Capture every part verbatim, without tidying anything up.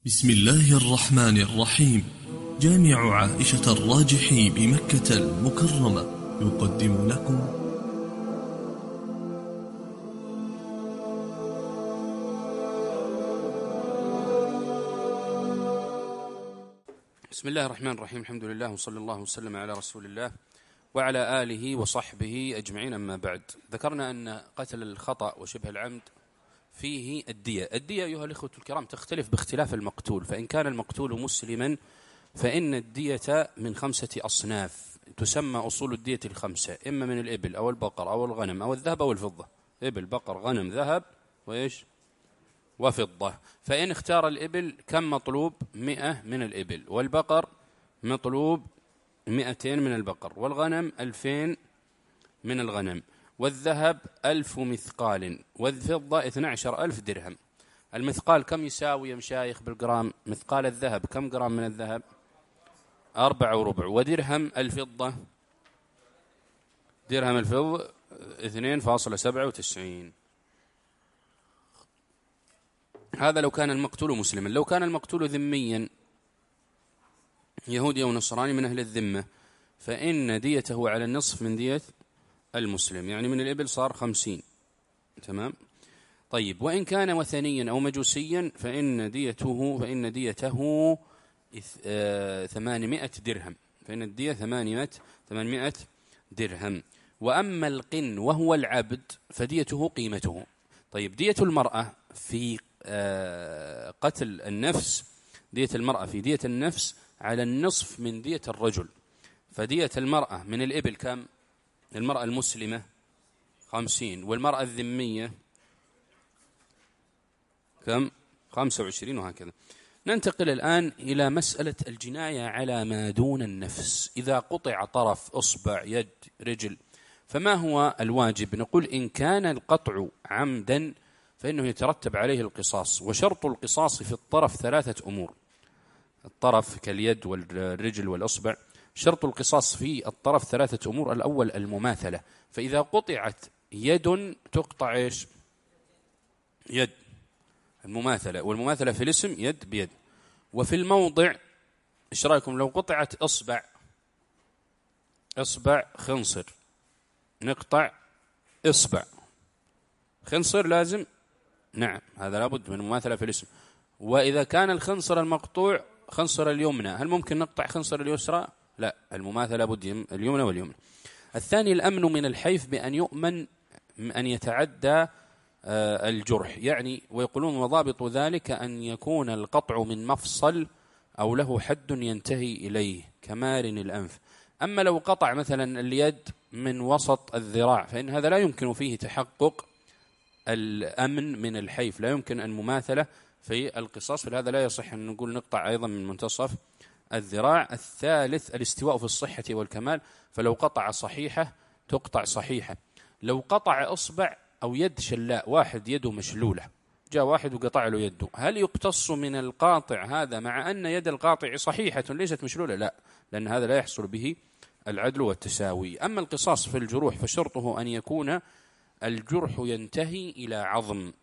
بسم الله الرحمن الرحيم. جامع عائشة الراجحي بمكة المكرمة يقدم لكم بسم الله الرحمن الرحيم. الحمد لله وصلى الله وسلم على رسول الله وعلى آله وصحبه أجمعين. أما بعد، ذكرنا أن قتل الخطأ وشبه العمد فيه الدية. الدية أيها الإخوة الكرام تختلف باختلاف المقتول، فإن كان المقتول مسلما فإن الدية من خمسة أصناف تسمى أصول الدية الخمسة، إما من الإبل أو البقر أو الغنم أو الذهب أو الفضة. إبل، بقر، غنم، ذهب وإيش وفضة. فإن اختار الإبل كم مطلوب؟ مئة من الإبل، والبقر مطلوب مئتين من البقر، والغنم ألفين من الغنم، والذهب ألف مثقال، والفضة اثنى عشر ألف درهم. المثقال كم يساوي يا مشايخ بالجرام؟ مثقال الذهب كم جرام من الذهب؟ أربعة وربع. ودرهم الفضة، درهم الفضة اثنين فاصلة سبعة وتسعين. هذا لو كان المقتول مسلما. لو كان المقتول ذميا يهودي أو نصراني من أهل الذمة فإن ديته على النصف من دية المسلم، يعني من الإبل صار خمسين. تمام. طيب، وإن كان وثنيا أو مجوسيا فإن ديته فإن ديته ثمانمائة درهم، فإن الدية ثمانمائة ثمانمائة درهم. وأما القن وهو العبد فديته قيمته. طيب، دية المرأة في قتل النفس، دية المرأة في دية النفس على النصف من دية الرجل. فدية المرأة من الإبل كم؟ المرأة المسلمة خمسين، والمرأة الذمية كم؟ خمسة وعشرين، وهكذا. ننتقل الآن إلى مسألة الجناية على ما دون النفس. إذا قطع طرف أصبع، يد، رجل، فما هو الواجب؟ نقول إن كان القطع عمدا فإنه يترتب عليه القصاص، وشرط القصاص في الطرف ثلاثة أمور. الطرف كاليد والرجل والأصبع، شرط القصاص في الطرف ثلاثة أمور. الأول المماثلة، فإذا قطعت يد تقطع إيش؟ يد، المماثلة. والمماثلة في الاسم يد بيد. وفي الموضع، إيش رأيكم لو قطعت إصبع؟ إصبع خنصر، نقطع إصبع خنصر لازم، نعم، هذا لابد من المماثلة في الاسم. وإذا كان الخنصر المقطوع خنصر اليمنى، هل ممكن نقطع خنصر اليسرى؟ لا، المماثلة لابد اليمنى واليمنى. الثاني الأمن من الحيف، بأن يؤمن أن يتعدى الجرح، يعني ويقولون وضابط ذلك أن يكون القطع من مفصل أو له حد ينتهي إليه كمارن الأنف. أما لو قطع مثلا اليد من وسط الذراع فإن هذا لا يمكن فيه تحقق الأمن من الحيف، لا يمكن المماثلة في القصاص، فهذا لا يصح أن نقول نقطع أيضا من منتصف الذراع. الثالث الاستواء في الصحة والكمال، فلو قطع صحيحة تقطع صحيحة. لو قطع إصبع أو يد شلاء، واحد يده مشلولة، جاء واحد وقطع له يده، هل يقتص من القاطع هذا مع أن يد القاطع صحيحة ليست مشلولة؟ لا، لأن هذا لا يحصل به العدل والتساوي. أما القصاص في الجروح فشرطه أن يكون الجرح ينتهي إلى عظم.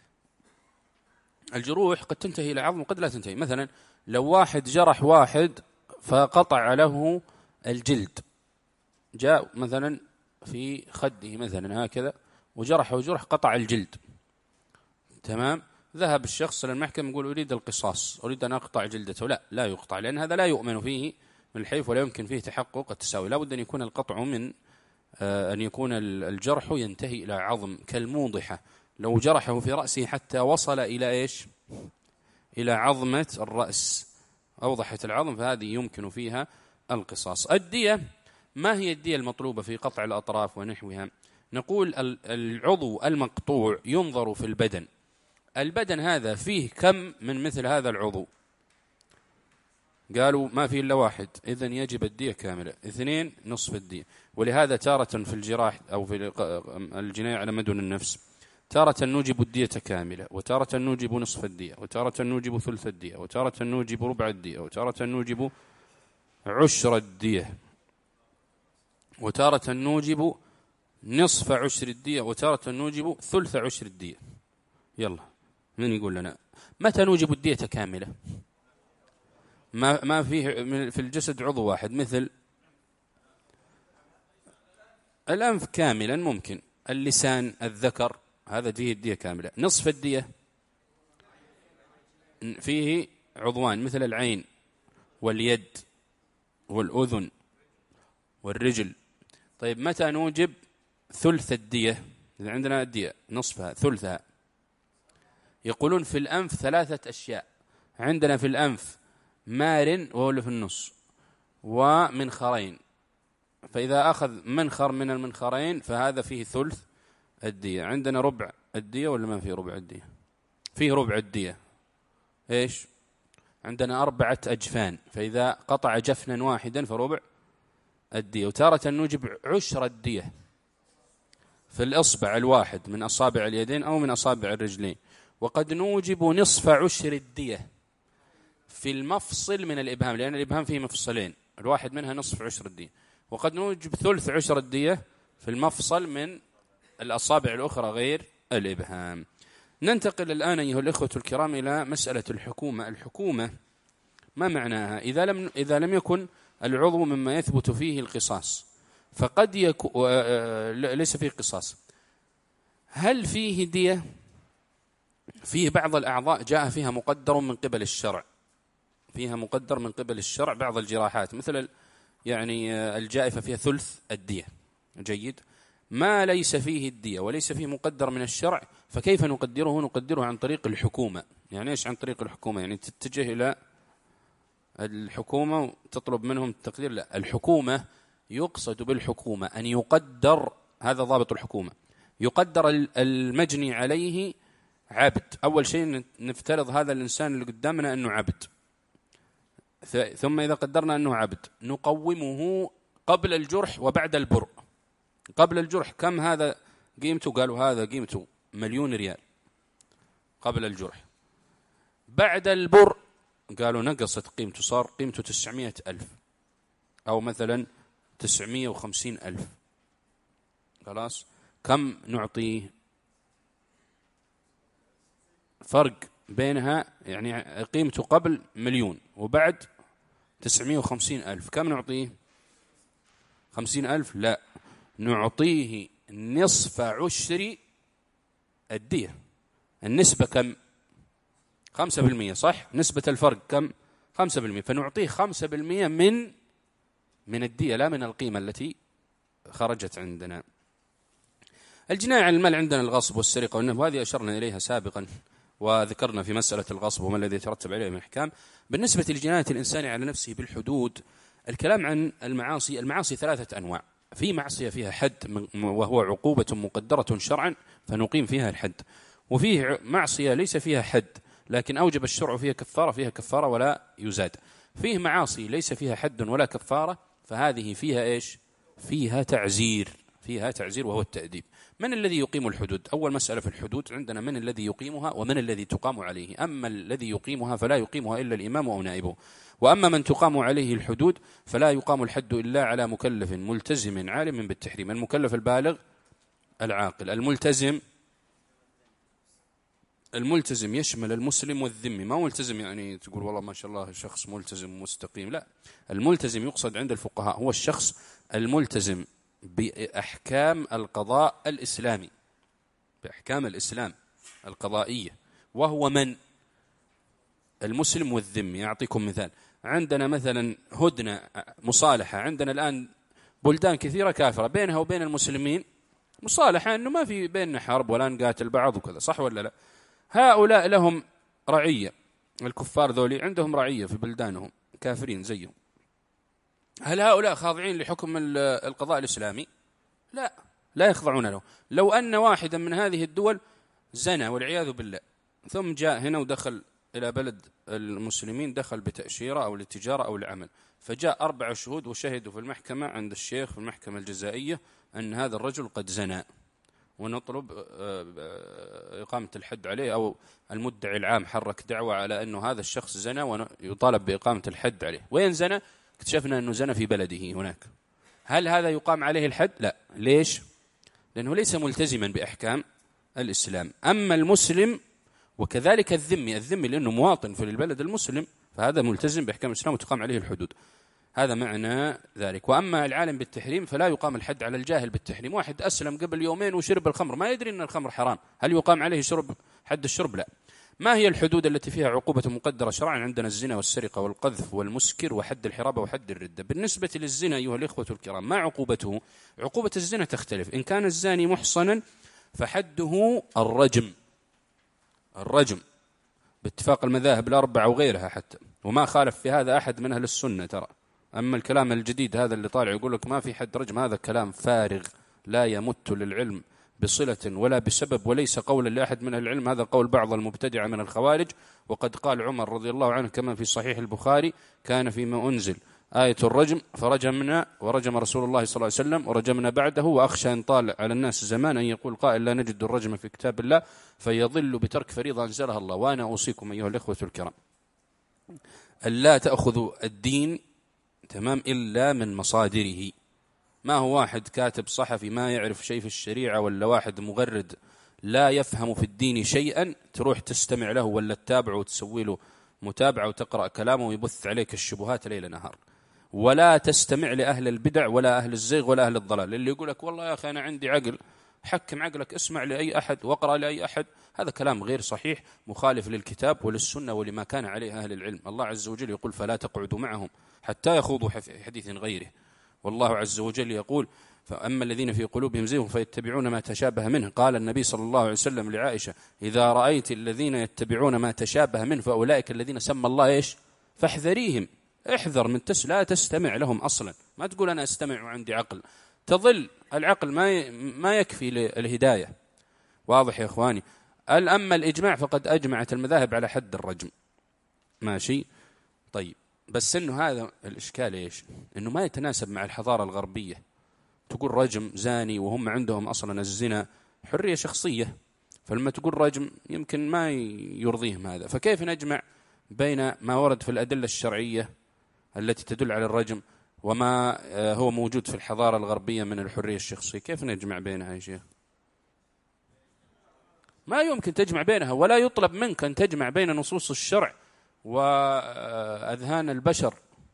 الجروح قد تنتهي إلى عظم وقد لا تنتهي. مثلا لو واحد جرح واحد فقطع له الجلد، جاء مثلا في خده مثلا هكذا وجرحه جرح قطع الجلد، تمام، ذهب الشخص للمحكمة يقول أريد القصاص، أريد أن أقطع جلدته. لا، لا يقطع، لأن هذا لا يؤمن فيه من الحيف ولا يمكن فيه تحقق التساوي. لا بد أن يكون القطع من أن يكون الجرح ينتهي إلى عظم، كالموضحة لو جرحه في رأسه حتى وصل إلى إيش؟ إلى عظمة الرأس، أوضحت العظم، فهذه يمكن فيها القصاص. الدية، ما هي الدية المطلوبة في قطع الأطراف ونحوها؟ نقول العضو المقطوع ينظر في البدن، البدن هذا فيه كم من مثل هذا العضو؟ قالوا ما فيه إلا واحد، إذن يجب الدية كاملة. اثنين، نصف الدية. ولهذا تارة في الجراح أو في الجناية على ما دون النفس تارة نوجب الدية كاملة، وتارة نوجب نصف الدية، وتارة نوجب ثلث الدية، وتارة نوجب ربع الدية، وتارة نوجب عشر الدية، وتارة نوجب نصف عشر الدية، وتارة نوجب ثلث عشر الدية. يلا من يقول لنا متى نوجب الدية كاملة؟ ما ما فيه في الجسد عضو واحد، مثل الأنف كاملا ممكن، اللسان، الذكر، هذا فيه الدية كاملة. نصف الدية فيه عضوان مثل العين واليد والأذن والرجل. طيب متى نوجب ثلث الدية؟ إذا عندنا الدية نصفها ثلثها، يقولون في الأنف ثلاثة أشياء. عندنا في الأنف مار وهو اللي في النص، ومنخرين، فإذا أخذ منخر من المنخرين فهذا فيه ثلث الدية. عندنا ربع الدية ولا ما فيه ربع الدية؟ فيه ربع الدية. إيش؟ عندنا أربعة أجفان، فإذا قطع جفنا واحدا فربع الدية. وتارة نوجب عشر الدية في الإصبع الواحد من أصابع اليدين أو من أصابع الرجلين. وقد نوجب نصف عشر الدية في المفصل من الإبهام، لأن الإبهام فيه مفصلين، الواحد منها نصف عشر الدية. وقد نوجب ثلث عشر الدية في المفصل من الأصابع الأخرى غير الإبهام. ننتقل الآن أيها الإخوة الكرام إلى مسألة الحكومة. الحكومة ما معناها؟ إذا لم إذا لم يكن العضو مما يثبت فيه القصاص، فقد يكون ليس فيه قصاص. هل فيه دية؟ فيه بعض الأعضاء جاء فيها مقدر من قبل الشرع، فيها مقدر من قبل الشرع بعض الجراحات، مثل يعني الجائفة فيها ثلث الدية. جيد. ما ليس فيه الدية وليس فيه مقدر من الشرع، فكيف نقدره؟ نقدره عن طريق الحكومة. يعني إيش عن طريق الحكومة؟ يعني تتجه إلى الحكومة وتطلب منهم التقدير. لا، الحكومة يقصد بالحكومة أن يقدر، هذا ضابط الحكومة، يقدر المجني عليه عبد. أول شيء نفترض هذا الإنسان اللي قدامنا أنه عبد، ثم إذا قدرنا أنه عبد نقومه قبل الجرح وبعد البرء. قبل الجرح كم هذا قيمته؟ قالوا هذا قيمته مليون ريال قبل الجرح. بعد البرء قالوا نقصت قيمته، صار قيمته تسعمائة ألف أو مثلا تسعمائة وخمسين ألف. خلاص، كم نعطيه؟ فرق بينها، يعني قيمته قبل مليون وبعد تسعمائة وخمسين ألف، كم نعطيه؟ خمسين ألف؟ لا، نعطيه نصف عشر الدية. النسبة كم؟ خمسة بالمئة، صح؟ نسبة الفرق كم؟ خمسة بالمئة، فنعطيه خمسة بالمئة من من الدية، لا من القيمة التي خرجت عندنا. الجناية على المال عندنا الغصب والسرقة والنهب، وهذه أشرنا إليها سابقا وذكرنا في مسألة الغصب وما الذي يترتب عليه من أحكام. بالنسبة لجناية الإنسان على نفسه بالحدود، الكلام عن المعاصي. المعاصي ثلاثة أنواع. في معصية فيها حد وهو عقوبة مقدرة شرعا فنقيم فيها الحد، وفيه معصية ليس فيها حد لكن أوجب الشرع فيها كفارة، فيها كفارة ولا يزاد. فيه معاصي ليس فيها حد ولا كفارة، فهذه فيها إيش؟ فيها تعزير، فيها تعزير وهو التأديب. من الذي يقيم الحدود؟ أول مسألة في الحدود عندنا من الذي يقيمها ومن الذي تقام عليه. أما الذي يقيمها فلا يقيمها إلا الإمام أو نائبه، وأما من تقام عليه الحدود فلا يقام الحد إلا على مكلف ملتزم عالم بالتحريم. المكلف البالغ العاقل. الملتزم الملتزم يشمل المسلم والذمي، ما ملتزم يعني تقول والله ما شاء الله شخص ملتزم مستقيم، لا، الملتزم يقصد عند الفقهاء هو الشخص الملتزم بأحكام القضاء الإسلامي، بأحكام الإسلام القضائية، وهو من؟ المسلم والذمي. أعطيكم مثال. عندنا مثلا هدنة، مصالحة. عندنا الآن بلدان كثيرة كافرة بينها وبين المسلمين مصالحة أنه ما في بيننا حرب ولا نقاتل بعض وكذا، صح ولا لا؟ هؤلاء لهم رعية، الكفار ذولي عندهم رعية في بلدانهم كافرين زيهم. هل هؤلاء خاضعين لحكم القضاء الإسلامي؟ لا، لا يخضعون له. لو أن واحدا من هذه الدول زنى والعياذ بالله ثم جاء هنا ودخل إلى بلد المسلمين، دخل بتأشيرة أو للتجارة أو العمل، فجاء أربع شهود وشهدوا في المحكمة عند الشيخ في المحكمة الجزائية أن هذا الرجل قد زنى، ونطلب إقامة الحد عليه، أو المدعي العام حرك دعوة على أنه هذا الشخص زنى ويطالب بإقامة الحد عليه. وين زنى؟ اكتشفنا أنه زنى في بلده هناك. هل هذا يقام عليه الحد؟ لا. ليش؟ لأنه ليس ملتزما بأحكام الإسلام. أما المسلم وكذلك الذمي الذمي لأنه مواطن في البلد المسلم فهذا ملتزم بأحكام الإسلام وتقام عليه الحدود. هذا معنى ذلك. وأما العالم بالتحريم فلا يقام الحد على الجاهل بالتحريم. واحد أسلم قبل يومين وشرب الخمر ما يدري أن الخمر حرام، هل يقام عليه شرب حد الشرب؟ لا. ما هي الحدود التي فيها عقوبة مقدرة شرعا؟ عندنا الزنا والسرقة والقذف والمسكر وحد الحرابة وحد الردة. بالنسبة للزنا أيها الإخوة الكرام ما عقوبته؟ عقوبة الزنا تختلف. إن كان الزاني محصنا فحده الرجم، الرجم باتفاق المذاهب الأربعة وغيرها حتى، وما خالف في هذا أحد من أهل السنة ترى. أما الكلام الجديد هذا اللي طالع يقول لك ما في حد رجم، هذا كلام فارغ لا يمت للعلم بصلة ولا بسبب وليس قولا لأحد من العلم، هذا قول بعض المبتدعة من الخوارج. وقد قال عمر رضي الله عنه كما في صحيح البخاري كان فيما أنزل آية الرجم فرجمنا ورجم رسول الله صلى الله عليه وسلم ورجمنا بعده، وأخشى أن طال على الناس زمان أن يقول قائل لا نجد الرجم في كتاب الله فيضل بترك فريضة أنزلها الله. وأنا أوصيكم أيها الإخوة الكرام ألا تأخذوا الدين تمام إلا من مصادره. ما هو واحد كاتب صحفي ما يعرف شيء في الشريعة ولا واحد مغرد لا يفهم في الدين شيئا تروح تستمع له ولا تتابعه وتسوي له متابعة وتقرأ كلامه ويبث عليك الشبهات ليل نهار. ولا تستمع لأهل البدع ولا أهل الزيغ ولا أهل الضلال اللي يقول لك والله يا أخي أنا عندي عقل. حكم عقلك، اسمع لأي أحد واقرأ لأي أحد. هذا كلام غير صحيح مخالف للكتاب وللسنة ولما كان عليه أهل العلم. الله عز وجل يقول فلا تقعدوا معهم حتى يخوضوا في حديث غيره. والله عز وجل يقول فأما الذين في قلوبهم زيغ فيتبعون ما تشابه منه. قال النبي صلى الله عليه وسلم لعائشة إذا رأيت الذين يتبعون ما تشابه منه فأولئك الذين سمى الله إيش فاحذريهم. احذر من تس لا تستمع لهم أصلا. ما تقول أنا أستمع وعندي عقل، تظل العقل ما ما يكفي للهداية. واضح يا إخواني؟ أما الإجماع فقد أجمعت المذاهب على حد الرجم. ماشي طيب، بس إنه هذا الإشكال إيش؟ إنه ما يتناسب مع الحضارة الغربية. تقول رجم زاني وهم عندهم أصلا الزنا حرية شخصية، فلما تقول رجم يمكن ما يرضيهم هذا. فكيف نجمع بين ما ورد في الأدلة الشرعية التي تدل على الرجم وما هو موجود في الحضارة الغربية من الحرية الشخصية؟ كيف نجمع بينها يا شيخ؟ ما يمكن تجمع بينها، ولا يطلب منك أن تجمع بين نصوص الشرع وأذهان البشر.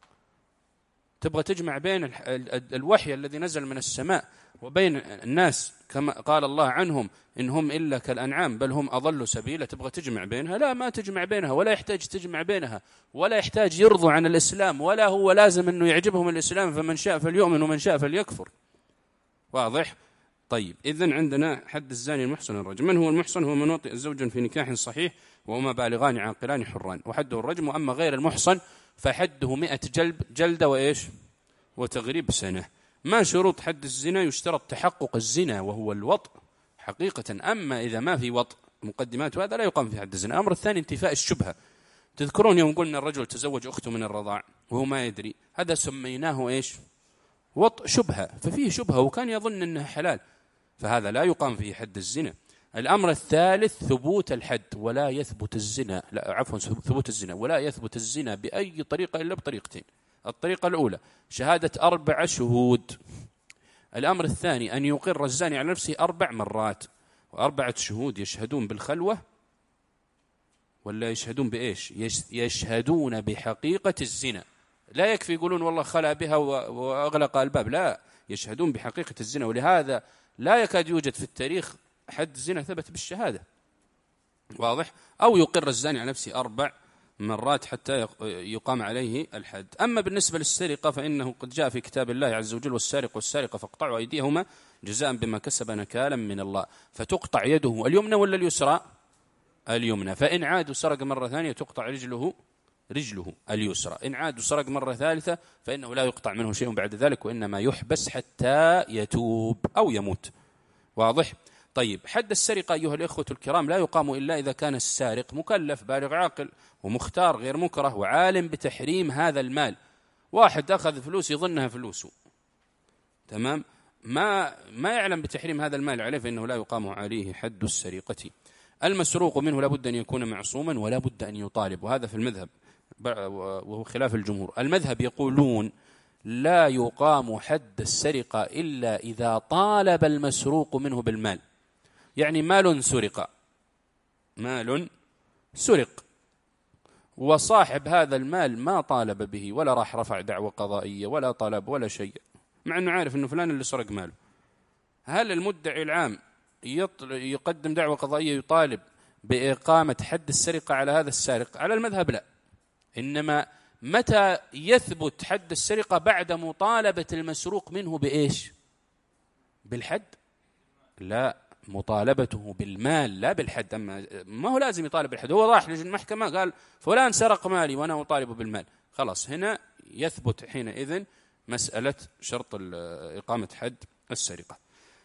تبغى تجمع بين الوحي الذي نزل من السماء وبين الناس كما قال الله عنهم إن هم إلا كالأنعام بل هم أضلوا سبيلا. تبغى تجمع بينها؟ لا، ما تجمع بينها ولا يحتاج تجمع بينها ولا يحتاج يرضوا عن الإسلام ولا هو لازم أنه يعجبهم الإسلام فمن شاء فليؤمن ومن شاء فليكفر. واضح؟ طيب إذن عندنا حد الزاني المحصن الرجم. من هو المحصن؟ هو من وطئ زوج في نكاح صحيح وهما بالغان عاقلان حران وحده الرجم. وأما غير المحصن فحده مئة جلب جلدة وإيش وتغريب سنة. ما شروط حد الزنا؟ يشترط تحقق الزنا وهو الوطء حقيقة. أما إذا ما في وطء مقدمات هذا لا يقام في حد الزنا. الأمر الثاني انتفاء الشبهة. تذكرون يوم قلنا الرجل تزوج أخته من الرضاع وهو ما يدري، هذا سميناه إيش وطء شبهة، ففيه شبهة وكان يظن أنها حلال، فهذا لا يقام فيه حد الزنا. الأمر الثالث ثبوت الحد ولا يثبت الزنا لا عفوا ثبوت الزنا ولا يثبت الزنا بأي طريقة إلا بطريقتين. الطريقة الأولى شهادة أربع شهود. الأمر الثاني أن يقر الزاني على نفسه أربع مرات، وأربعة شهود يشهدون بالخلوة ولا يشهدون بإيش؟ يشهدون بحقيقة الزنا. لا يكفي يقولون والله خلع بها وأغلق الباب، لا، يشهدون بحقيقة الزنا. ولهذا لا يكاد يوجد في التاريخ حد زنا ثبت بالشهادة. واضح؟ أو يقر الزاني على نفسه أربع مرات حتى يقام عليه الحد. أما بالنسبة للسرقة فإنه قد جاء في كتاب الله عز وجل والسارق والسارقة فاقطعوا أيديهما جزاء بما كسب نكالا من الله. فتقطع يده اليمنى ولا اليسرى؟ اليمنى. فإن عاد سرق مرة ثانية تقطع رجله رجله اليسرى. إن عاد سرق مرة ثالثة فإنه لا يقطع منه شيء بعد ذلك وإنما يحبس حتى يتوب أو يموت. واضح؟ طيب حد السرقة أيها الإخوة الكرام لا يقام إلا إذا كان السارق مكلف بالغ عاقل ومختار غير مكره وعالم بتحريم هذا المال. واحد أخذ فلوس يظنها فلوسه تمام، ما ما يعلم بتحريم هذا المال عليه فإنه لا يقام عليه حد السرقة. المسروق منه لا بد أن يكون معصوما ولا بد أن يطالب، وهذا في المذهب وهو خلاف الجمهور. المذهب يقولون لا يقام حد السرقة إلا إذا طالب المسروق منه بالمال. يعني مال سرق، مال سرق، وصاحب هذا المال ما طالب به ولا راح رفع دعوة قضائية ولا طلب ولا شيء، مع أنه عارف أنه فلان اللي سرق ماله، هل المدعي العام يقدم دعوة قضائية يطالب بإقامة حد السرقة على هذا السارق؟ على المذهب لا، إنما متى يثبت حد السرقة؟ بعد مطالبة المسروق منه بإيش؟ بالحد؟ لا، مطالبته بالمال لا بالحد. أما ما هو لازم يطالب بالحد، هو راح للمحكمة قال فلان سرق مالي وأنا أطالبه بالمال، خلاص هنا يثبت حينئذ مسألة شرط إقامة حد السرقة.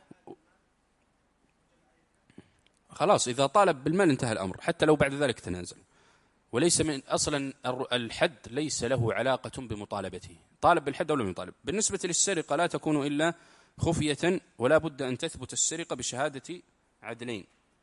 خلاص إذا طالب بالمال انتهى الأمر، حتى لو بعد ذلك تنازل، وليس من أصلا الحد ليس له علاقة بمطالبته، طالب بالحد أو لم يطالب. بالنسبة للسرقة لا تكون إلا خفية، ولا بد أن تثبت السرقة بشهادة عدلين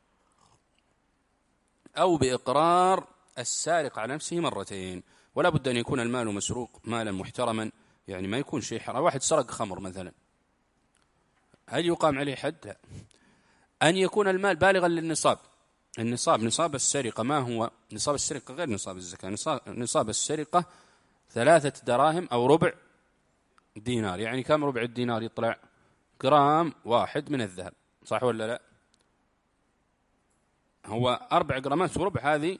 أو بإقرار السارق على نفسه مرتين، ولا بد أن يكون المال مسروق مالا محترما، يعني ما يكون شيء حرام. واحد سرق خمر مثلا، هل يقام عليه حد؟ لا. أن يكون المال بالغا للنصاب، النصاب نصاب السرقة ما هو؟ نصاب السرقة غير نصاب الزكاة، نصاب السرقة ثلاثة دراهم أو ربع دينار، يعني كم ربع الدينار يطلع؟ جرام واحد من الذهب، صح ولا لا؟ هو أربع جرامات وربع، هذه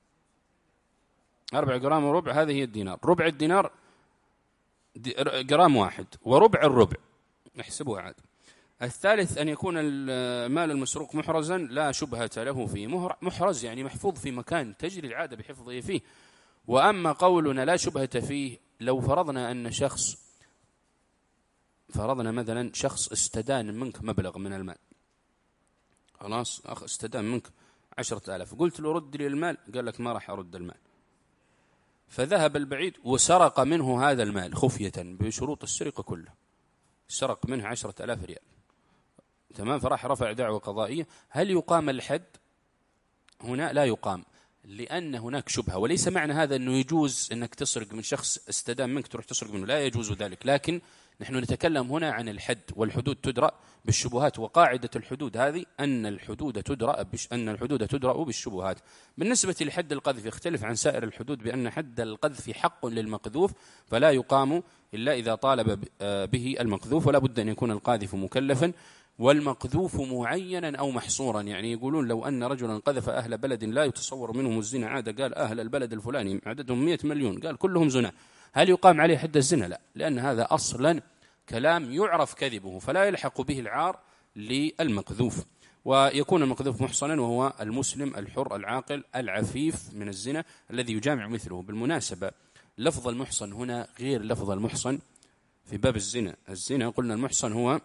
أربع جرام وربع، هذه هي الدينار. ربع الدينار جرام واحد، وربع الربع نحسبها عاد. الثالث أن يكون المال المسروق محرزا لا شبهة له فيه، محرز يعني محفوظ في مكان تجري العادة بحفظه فيه. وأما قولنا لا شبهة فيه، لو فرضنا أن شخص، فرضنا مثلا شخص استدان منك مبلغ من المال، خلاص أخ استدان منك عشرة آلاف، قلت له رد لي المال، قال لك ما راح أرد المال، فذهب البعيد وسرق منه هذا المال خفية بشروط السرقة كلها، سرق منه عشرة آلاف ريال، تمام، فراح رفع دعوة قضائية، هل يقام الحد؟ هنا لا يقام، لأن هناك شبهة. وليس معنى هذا أنه يجوز أنك تسرق من شخص استدام منك تروح تسرق منه، لا يجوز ذلك، لكن نحن نتكلم هنا عن الحد، والحدود تدرأ بالشبهات، وقاعدة الحدود هذه أن الحدود تدرأ بش أن الحدود تدرأ بالشبهات. بالنسبة لحد القذف يختلف عن سائر الحدود بأن حد القذف حق للمقذوف، فلا يقام إلا إذا طالب به المقذوف، ولا بد أن يكون القاذف مكلفا، والمقذوف معينا أو محصورا. يعني يقولون لو أن رجلا قذف أهل بلد لا يتصور منهم الزنا عادة، قال أهل البلد الفلاني عددهم مئة مليون، قال كلهم زنا، هل يقام عليه حد الزنا؟ لا، لأن هذا أصلا كلام يعرف كذبه، فلا يلحق به العار للمقذوف. ويكون المقذوف محصنا وهو المسلم الحر العاقل العفيف من الزنا الذي يجامع مثله. بالمناسبة لفظ المحصن هنا غير لفظ المحصن في باب الزنا. الزنا قلنا المحصن هو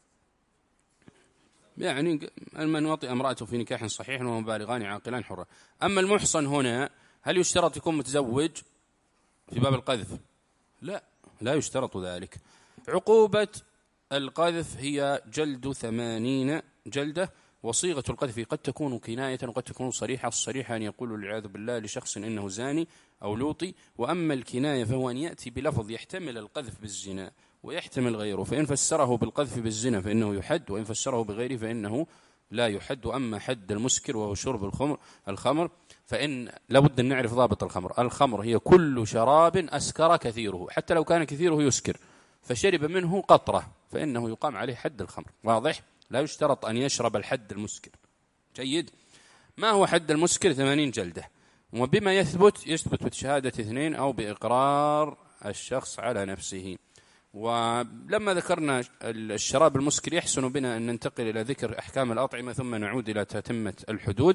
يعني من وطئ امرأته في نكاح صحيح وهم بالغان عاقلان حرة. أما المحصن هنا هل يشترط يكون متزوج في باب القذف؟ لا، لا يشترط ذلك. عقوبة القذف هي جلد ثمانين جلدة، وصيغة القذف قد تكون كناية وقد تكون صريحة. الصريحة أن يقول والعياذ بالله لشخص إنه زاني أو لوطي، وأما الكناية فهو أن يأتي بلفظ يحتمل القذف بالزنا ويحتمل غيره، فإن فسره بالقذف بالزنا فإنه يحد، وإن فسره بغيره فإنه لا يحد. أما حد المسكر وهو شرب الخمر الخمر فإن لابد أن نعرف ضابط الخمر. الخمر هي كل شراب أسكر كثيره، حتى لو كان كثيره يسكر، فشرب منه قطرة فإنه يقام عليه حد الخمر. واضح؟ لا يشترط أن يشرب الحد المسكر. جيد. ما هو حد المسكر؟ ثمانين جلدة. وبما يثبت؟ يثبت بشهادة اثنين أو بإقرار الشخص على نفسه. ولما ذكرنا الشراب المسكر يحسن بنا أن ننتقل إلى ذكر أحكام الأطعمة ثم نعود إلى تتمة الحدود.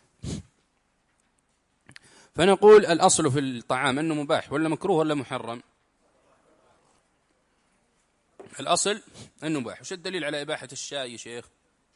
فنقول الأصل في الطعام أنه مباح ولا مكروه ولا محرم؟ الأصل أنه مباح. وش الدليل على إباحة الشاي يا شيخ؟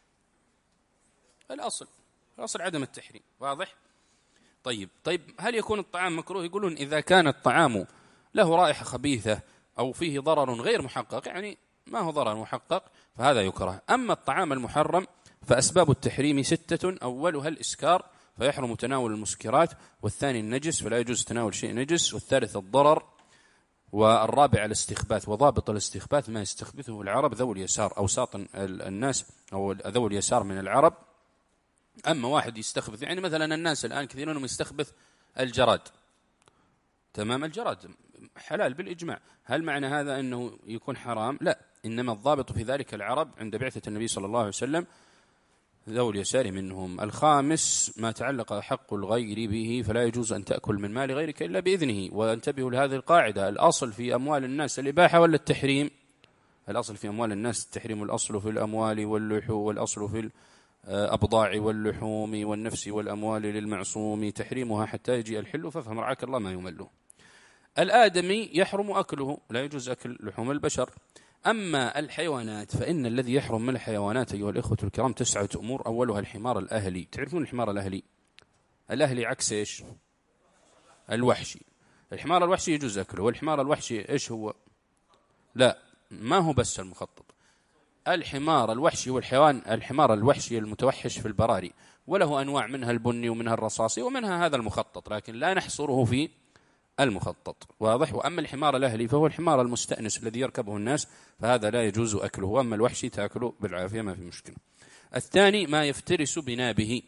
الأصل الأصل عدم التحريم. واضح؟ طيب طيب هل يكون الطعام مكروه؟ يقولون إذا كان الطعام له رائحة خبيثة أو فيه ضرر غير محقق، يعني ما هو ضرر محقق، فهذا يكره. أما الطعام المحرم فأسباب التحريم ستة، أولها الإسكار فيحرم تناول المسكرات، والثاني النجس فلا يجوز تناول شيء نجس، والثالث الضرر، والرابع الاستخباث. وضابط الاستخباث ما يستخبثه العرب ذو اليسار، أو ساط الناس أو ذو اليسار من العرب، أما واحد يستخبث، يعني مثلا الناس الآن كثير منهم يستخبث الجراد، تمام، الجراد حلال بالإجماع، هل معنى هذا أنه يكون حرام؟ لا، إنما الضابط في ذلك العرب عند بعثة النبي صلى الله عليه وسلم ذو اليسار منهم. الخامس ما تعلق حق الغير به، فلا يجوز أن تأكل من مال غيرك إلا بإذنه. وانتبهوا لهذه القاعدة، الأصل في أموال الناس الإباحة ولا التحريم؟ الأصل في أموال الناس التحريم، الأصل في الأموال واللحوم، والأصل في الأبضاع واللحوم والنفس والأموال للمعصوم تحريمها حتى يجي الحل، فافهم رعاك الله ما يمله. الآدمي يحرم أكله، لا يجوز أكل لحوم البشر. أما الحيوانات فإن الذي يحرم من الحيوانات أيها الإخوة الكرام تسعة أمور، أولها الحمار الأهلي. تعرفون الحمار الأهلي؟ الأهلي عكس إيش؟ الوحشي. الحمار الوحشي يجوز أكله، والحمار الوحشي إيش هو؟ لا، ما هو بس المخطط. الحمار الوحشي هو الحيوان، الحمار الوحشي المتوحش في البراري، وله أنواع منها البني ومنها الرصاصي ومنها هذا المخطط، لكن لا نحصره في المخطط، واضح؟ وأما الحمار الأهلي فهو الحمار المستأنس الذي يركبه الناس، فهذا لا يجوز أكله، وأما الوحشي تأكله بالعافية ما في مشكلة. الثاني ما يفترس بنابه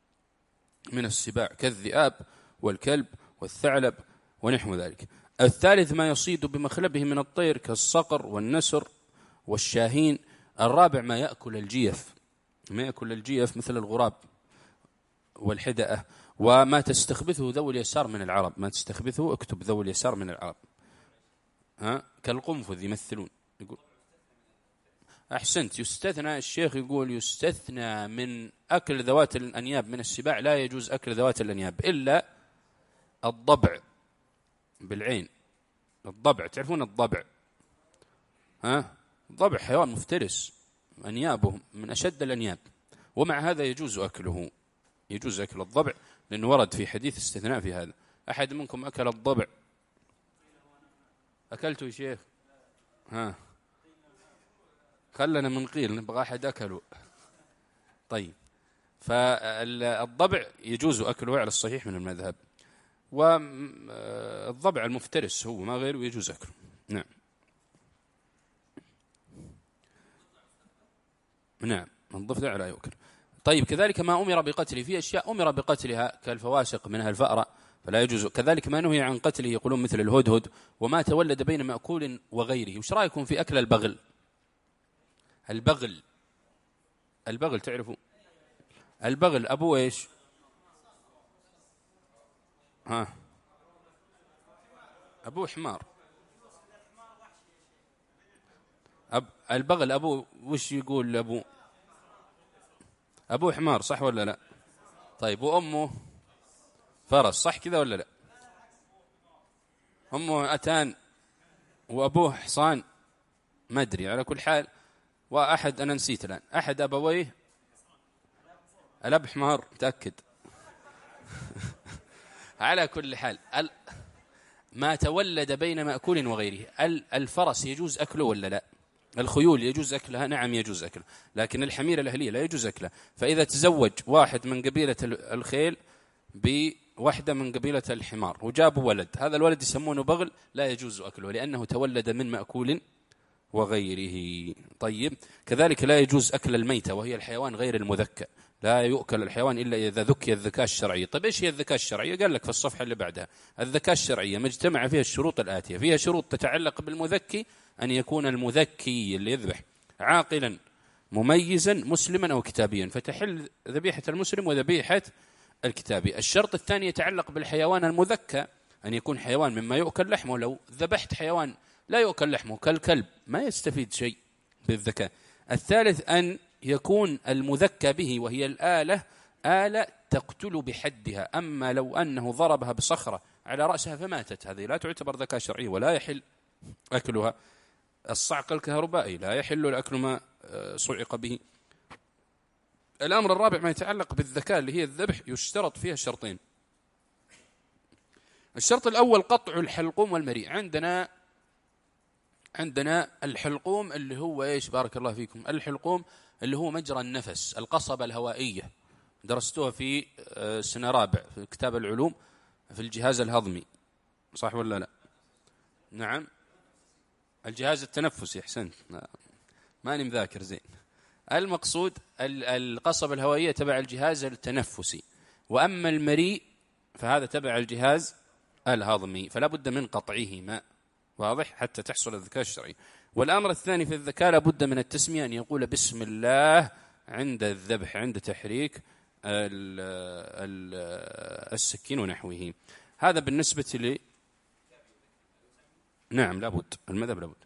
من السباع كالذئاب والكلب والثعلب ونحو ذلك. الثالث ما يصيد بمخلبه من الطير كالصقر والنسر والشاهين. الرابع ما يأكل الجيف، ما يأكل الجيف مثل الغراب والحدأة. وما تستخبثه ذوي اليسار من العرب، ما تستخبثه اكتب ذوي اليسار من العرب، ها، كالقنفذ يمثلون. يقول أحسنت، يستثنى، الشيخ يقول يستثنى من أكل ذوات الأنياب من السباع، لا يجوز أكل ذوات الأنياب إلا الضبع بالعين. الضبع، تعرفون الضبع؟ ها، الضبع حيوان مفترس، أنيابه من أشد الأنياب، ومع هذا يجوز أكله، يجوز أكل الضبع، لأنه ورد في حديث استثناء في هذا. أحد منكم أكل الضبع؟ أكلته يا شيخ؟ ها، خلنا من قيل، نبغى أحد أكله. طيب، فالضبع يجوز أكله على الصحيح من المذهب، والضبع المفترس هو ما غيره يجوز أكله. نعم نعم، من ضفدع لا يؤكل. طيب، كذلك ما أمر بقتله، في أشياء أمر بقتلها كالفواسق منها الفأرة فلا يجوز، كذلك ما نهي عن قتله يقولون مثل الهدهد وما تولد بين مأكول وغيره. وش رأيكم في أكل البغل؟ البغل، البغل تعرفوا البغل أبوه إيش؟ ها، أبوه حمار. أب... البغل أبوه وش يقول أبوه؟ أبوه حمار، صح ولا لا؟ طيب، وأمه فرس، صح كذا ولا لا؟ أمه أتان وأبوه حصان، ما أدري، على كل حال. وأحد أنا نسيت الآن، أحد أبويه الأب حمار، متأكد. على كل حال، ال... ما تولد بين مأكول وغيره. الفرس يجوز أكله ولا لا؟ الخيول يجوز أكلها؟ نعم يجوز أكلها، لكن الحمير الأهلية لا يجوز أكلها. فإذا تزوج واحد من قبيلة الخيل بواحدة من قبيلة الحمار وجابوا ولد، هذا الولد يسمونه بغل، لا يجوز أكله لأنه تولد من مأكول وغيره. طيب، كذلك لا يجوز أكل الميتة وهي الحيوان غير المذكى، لا يؤكل الحيوان إلا إذا ذكي الذكاء الشرعي. طيب، إيش هي الذكاء الشرعية؟ قال لك في الصفحة اللي بعدها، الذكاء الشرعية مجتمع فيها الشروط الآتية، فيها شروط تتعلق بالمذكي، أن يكون المذكي اللي يذبح عاقلا مميزا مسلما أو كتابيا، فتحل ذبيحة المسلم وذبيحة الكتابي. الشرط الثاني يتعلق بالحيوان المذكى، أن يكون حيوان مما يؤكل لحمه. لو ذبحت حيوان لا يؤكل لحمه كالكلب ما يستفيد شيء بالذكاء. الثالث أن يكون المذكى به وهي الآلة آلة تقتل بحدها، أما لو أنه ضربها بصخرة على رأسها فماتت، هذه لا تعتبر ذكاء شرعي ولا يحل أكلها. الصعق الكهربائي لا يحل الأكل ما صعق به. الأمر الرابع ما يتعلق بالذكاء اللي هي الذبح، يشترط فيها شرطين. الشرط الأول قطع الحلقوم والمريء. عندنا عندنا الحلقوم اللي هو إيش؟ بارك الله فيكم، الحلقوم اللي هو مجرى النفس، القصبة الهوائية، درستوها في سنة رابع في كتاب العلوم في الجهاز الهضمي، صح ولا لا؟ نعم، الجهاز التنفسي، أحسنت، ماني مذاكر زين. المقصود القصبة الهوائية تبع الجهاز التنفسي، وأما المريء فهذا تبع الجهاز الهضمي، فلا بد من قطعهما، واضح، حتى تحصل الذكاء الشرعي. والأمر الثاني في الذكاء لا بد من التسمية، أن يقول بسم الله عند الذبح، عند تحريك ال ال السكين ونحوه. هذا بالنسبة لي. نعم لابد، المذهب لابد.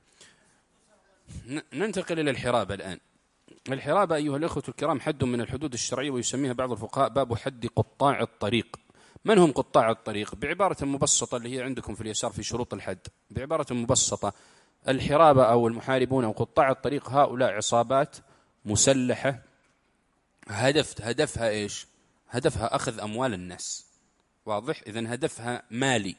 ننتقل إلى الحرابة الآن. الحرابة أيها الأخوة الكرام حد من الحدود الشرعية، ويسميها بعض الفقهاء باب حد قطاع الطريق. من هم قطاع الطريق؟ بعبارة مبسطة اللي هي عندكم في اليسار في شروط الحد، بعبارة مبسطة الحرابة أو المحاربون أو قطاع الطريق هؤلاء عصابات مسلحة، هدف هدفها إيش؟ هدفها أخذ أموال الناس، واضح، إذن هدفها مالي.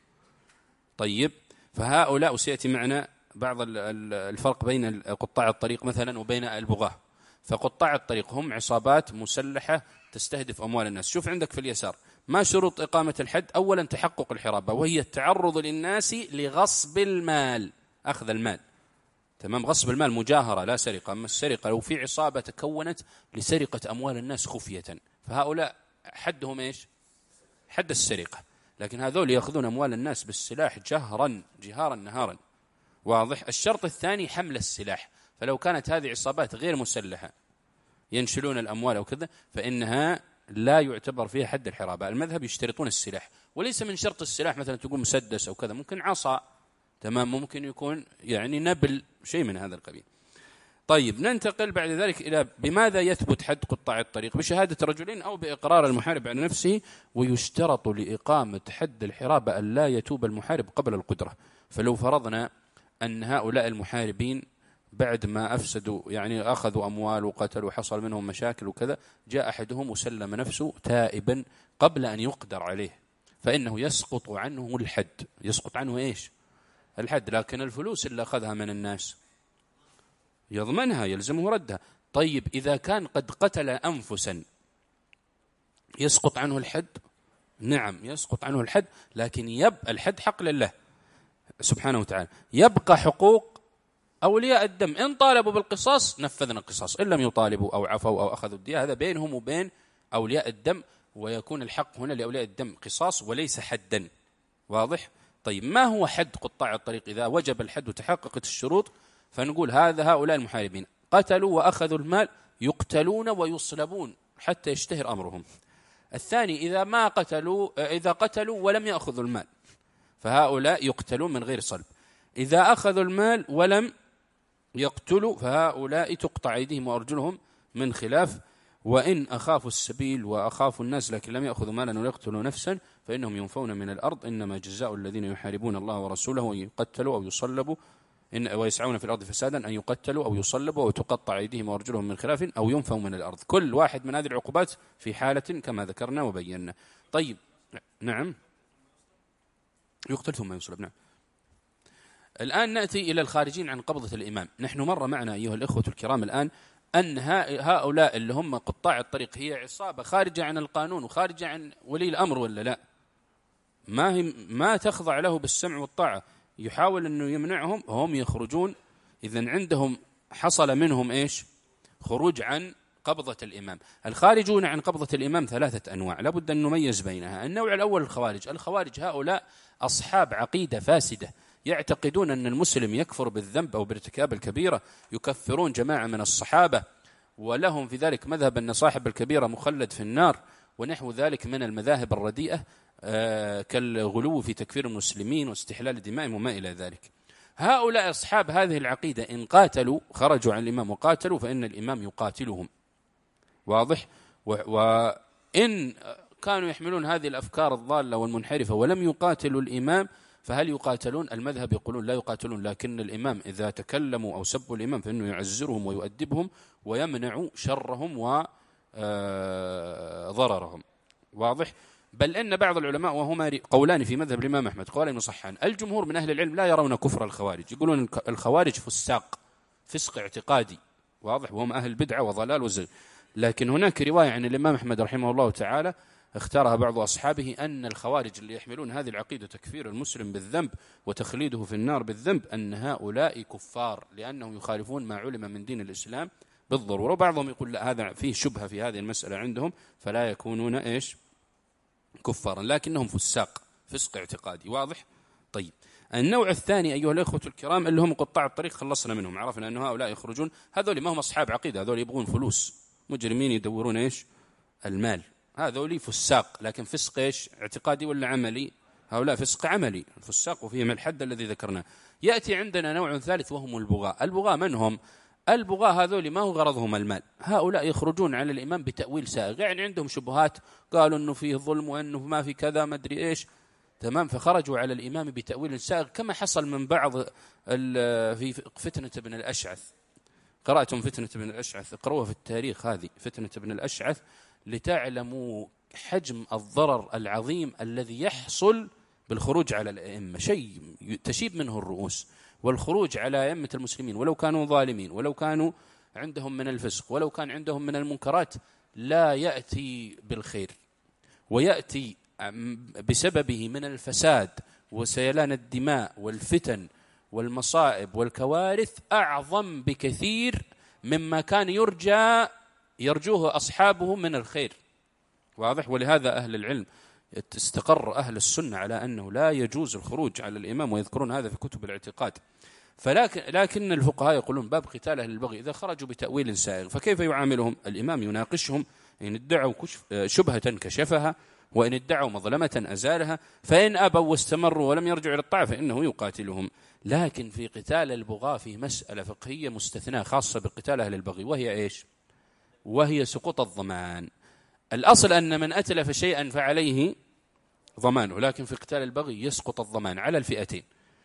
طيب، فهؤلاء وسيأتي معنا بعض الفرق بين قطاع الطريق مثلا وبين البغاة. فقطاع الطريق هم عصابات مسلحة تستهدف أموال الناس. شوف عندك في اليسار ما شروط إقامة الحد؟ أولا تحقق الحرابة، وهي التعرض للناس لغصب المال، أخذ المال، تمام، غصب المال مجاهرة لا سرقة. أما السرقة لو في عصابة تكونت لسرقة أموال الناس خفية، فهؤلاء حدهم إيش؟ حد السرقة. لكن هذول يأخذون أموال الناس بالسلاح جهرا جهارا نهارا، واضح. الشرط الثاني حمل السلاح، فلو كانت هذه عصابات غير مسلحة ينشلون الأموال أو كذا فإنها لا يعتبر فيها حد الحرابة. المذهب يشترطون السلاح، وليس من شرط السلاح مثلا تقول مسدس أو كذا، ممكن عصا، تمام، ممكن يكون يعني نبل، شيء من هذا القبيل. طيب، ننتقل بعد ذلك إلى بماذا يثبت حد قطاع الطريق؟ بشهادة رجلين أو بإقرار المحارب على نفسه. ويشترط لإقامة حد الحرابة أن لا يتوب المحارب قبل القدرة. فلو فرضنا أن هؤلاء المحاربين بعد ما أفسدوا، يعني أخذوا أموال وقتلوا وحصل منهم مشاكل وكذا، جاء أحدهم وسلم نفسه تائبا قبل أن يقدر عليه، فإنه يسقط عنه الحد. يسقط عنه إيش؟ الحد. لكن الفلوس اللي أخذها من الناس يضمنها، يلزمه ردها. طيب، إذا كان قد قتل أنفسا يسقط عنه الحد؟ نعم يسقط عنه الحد، لكن يبقى الحد حق لله سبحانه وتعالى، يبقى حقوق أولياء الدم. إن طالبوا بالقصاص نفذنا القصاص، إن لم يطالبوا أو عفوا أو أخذوا الدية هذا بينهم وبين أولياء الدم، ويكون الحق هنا لأولياء الدم قصاص وليس حدا، واضح. طيب، ما هو حد قطاع الطريق إذا وجب الحد وتحققت الشروط؟ فنقول هذا هؤلاء المحاربين قتلوا وأخذوا المال يقتلون ويصلبون حتى يشتهر أمرهم. الثاني إذا ما قتلوا إذا قتلوا ولم يأخذوا المال فهؤلاء يقتلون من غير صلب. إذا أخذوا المال ولم يقتلوا فهؤلاء تقطع أيديهم وأرجلهم من خلاف. وإن أخافوا السبيل وأخافوا الناس لكن لم يأخذوا مالا ويقتلوا نفسا فإنهم ينفون من الأرض، إنما جزاء الذين يحاربون الله ورسوله أن يقتلوا أو يصلبوا إن ويسعون في الأرض فسادا أن يقتلوا أو يصلبوا وتقطع أيديهم وأرجلهم من خلاف أو ينفوا من الأرض. كل واحد من هذه العقوبات في حالة كما ذكرنا وبينا. طيب، نعم، يقتل ثم يصلب. نعم. الآن نأتي إلى الخارجين عن قبضة الإمام. نحن مر معنا أيها الإخوة الكرام الآن أن هؤلاء اللي هم قطاع الطريق هي عصابة خارجة عن القانون وخارجة عن ولي الأمر، ولا لا؟ ما هي ما تخضع له بالسمع والطاعة، يحاول أنه يمنعهم هم يخرجون. إذن عندهم حصل منهم إيش؟ خروج عن قبضة الإمام. الخارجون عن قبضة الإمام ثلاثة أنواع لابد أن نميز بينها. النوع الأول الخوارج. الخوارج هؤلاء أصحاب عقيدة فاسدة، يعتقدون أن المسلم يكفر بالذنب أو بارتكاب الكبيرة، يكفرون جماعة من الصحابة، ولهم في ذلك مذهب أن صاحب الكبيرة مخلد في النار، ونحو ذلك من المذاهب الرديئة آه كالغلو في تكفير المسلمين واستحلال دمائهم وما إلى ذلك. هؤلاء أصحاب هذه العقيدة إن قاتلوا خرجوا عن الإمام وقاتلوا فإن الإمام يقاتلهم، واضح. وإن كانوا يحملون هذه الأفكار الضالة والمنحرفة ولم يقاتلوا الإمام فهل يقاتلون؟ المذهب يقولون لا يقاتلون، لكن الإمام إذا تكلموا أو سبوا الإمام فإنه يعزرهم ويؤدبهم ويمنع شرهم وضررهم، واضح. بل إن بعض العلماء وهما قولان في مذهب الإمام أحمد قولان مصحان، الجمهور من أهل العلم لا يرون كفر الخوارج، يقولون الخوارج فساق فسق اعتقادي، واضح، وهم أهل بدعة وضلال وزل. لكن هناك رواية عن الإمام أحمد رحمه الله تعالى اختارها بعض أصحابه أن الخوارج اللي يحملون هذه العقيدة تكفير المسلم بالذنب وتخليده في النار بالذنب أن هؤلاء كفار، لأنهم يخالفون ما علم من دين الإسلام بالضرورة. وبعضهم يقول لا، هذا فيه شبهة في هذه المسألة عندهم فلا يكونون إيش كفارا، لكنهم فساق، فسق اعتقادي. واضح؟ طيب، النوع الثاني أيها الأخوة الكرام اللي هم قطاع الطريق، خلصنا منهم، عرفنا أن هؤلاء يخرجون، هذول ما هم أصحاب عقيدة، هذول يبغون فلوس، مجرمين يدورون إيش المال، هذول فساق، لكن فسق إيش اعتقادي ولا عملي؟ هؤلاء فسق عملي، الفساق وفيهم الحد الذي ذكرناه. يأتي عندنا نوع ثالث وهم البغاء. البغاء من هم؟ البغاء هذول ما هو غرضهم المال، هؤلاء يخرجون على الإمام بتأويل سائغ، يعني عندهم شبهات، قالوا أنه فيه ظلم وأنه ما في كذا ما أدري إيش، تمام، فخرجوا على الإمام بتأويل سائغ، كما حصل من بعض في فتنة ابن الأشعث. قرأتم فتنة ابن الأشعث؟ اقرأوها في التاريخ، هذه فتنة ابن الأشعث، لتعلموا حجم الضرر العظيم الذي يحصل بالخروج على الأئمة، شيء تشيب منه الرؤوس. والخروج على أئمة المسلمين ولو كانوا ظالمين، ولو كانوا عندهم من الفسق، ولو كان عندهم من المنكرات، لا يأتي بالخير، ويأتي بسببه من الفساد وسيلان الدماء والفتن والمصائب والكوارث أعظم بكثير مما كان يرجى يرجوه أصحابه من الخير. واضح؟ ولهذا أهل العلم استقر أهل السنة على أنه لا يجوز الخروج على الإمام، ويذكرون هذا في كتب الاعتقاد. فلكن لكن الفقهاء يقولون باب قتال أهل البغي إذا خرجوا بتأويل سائغ فكيف يعاملهم الإمام؟ يناقشهم، إن ادعوا شبهة كشفها، وإن ادعوا مظلمة أزالها، فإن أبوا واستمروا ولم يرجعوا إلى الطاعة فإنه يقاتلهم. لكن في قتال البغاة في مسألة فقهية مستثناة خاصة بقتال أهل البغي، وهي إيش؟ وهي سقوط الضمان. الأصل أن من أتلف شيئا فعليه ضمانه، لكن في قتال البغي يسقط الضمان على الفئتين،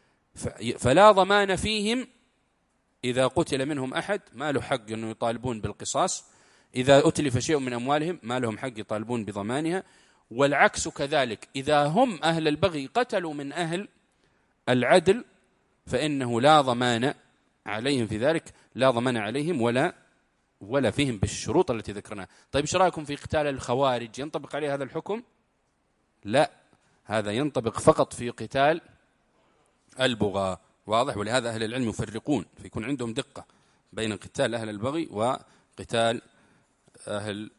فلا ضمان فيهم. إذا قتل منهم أحد ما له حق أنه يطالبون بالقصاص، إذا أتلف شيء من أموالهم ما لهم حق يطالبون بضمانها، والعكس كذلك. إذا هم أهل البغي قتلوا من أهل العدل فإنه لا ضمان عليهم في ذلك، لا ضمان عليهم ولا ولا فيهم بالشروط التي ذكرناها. طيب ايش رايكم في قتال الخوارج؟ ينطبق عليه هذا الحكم؟ لا، هذا ينطبق فقط في قتال البغاة. واضح؟ ولهذا أهل العلم يفرقون، فيكون عندهم دقة بين قتال أهل البغي وقتال أهل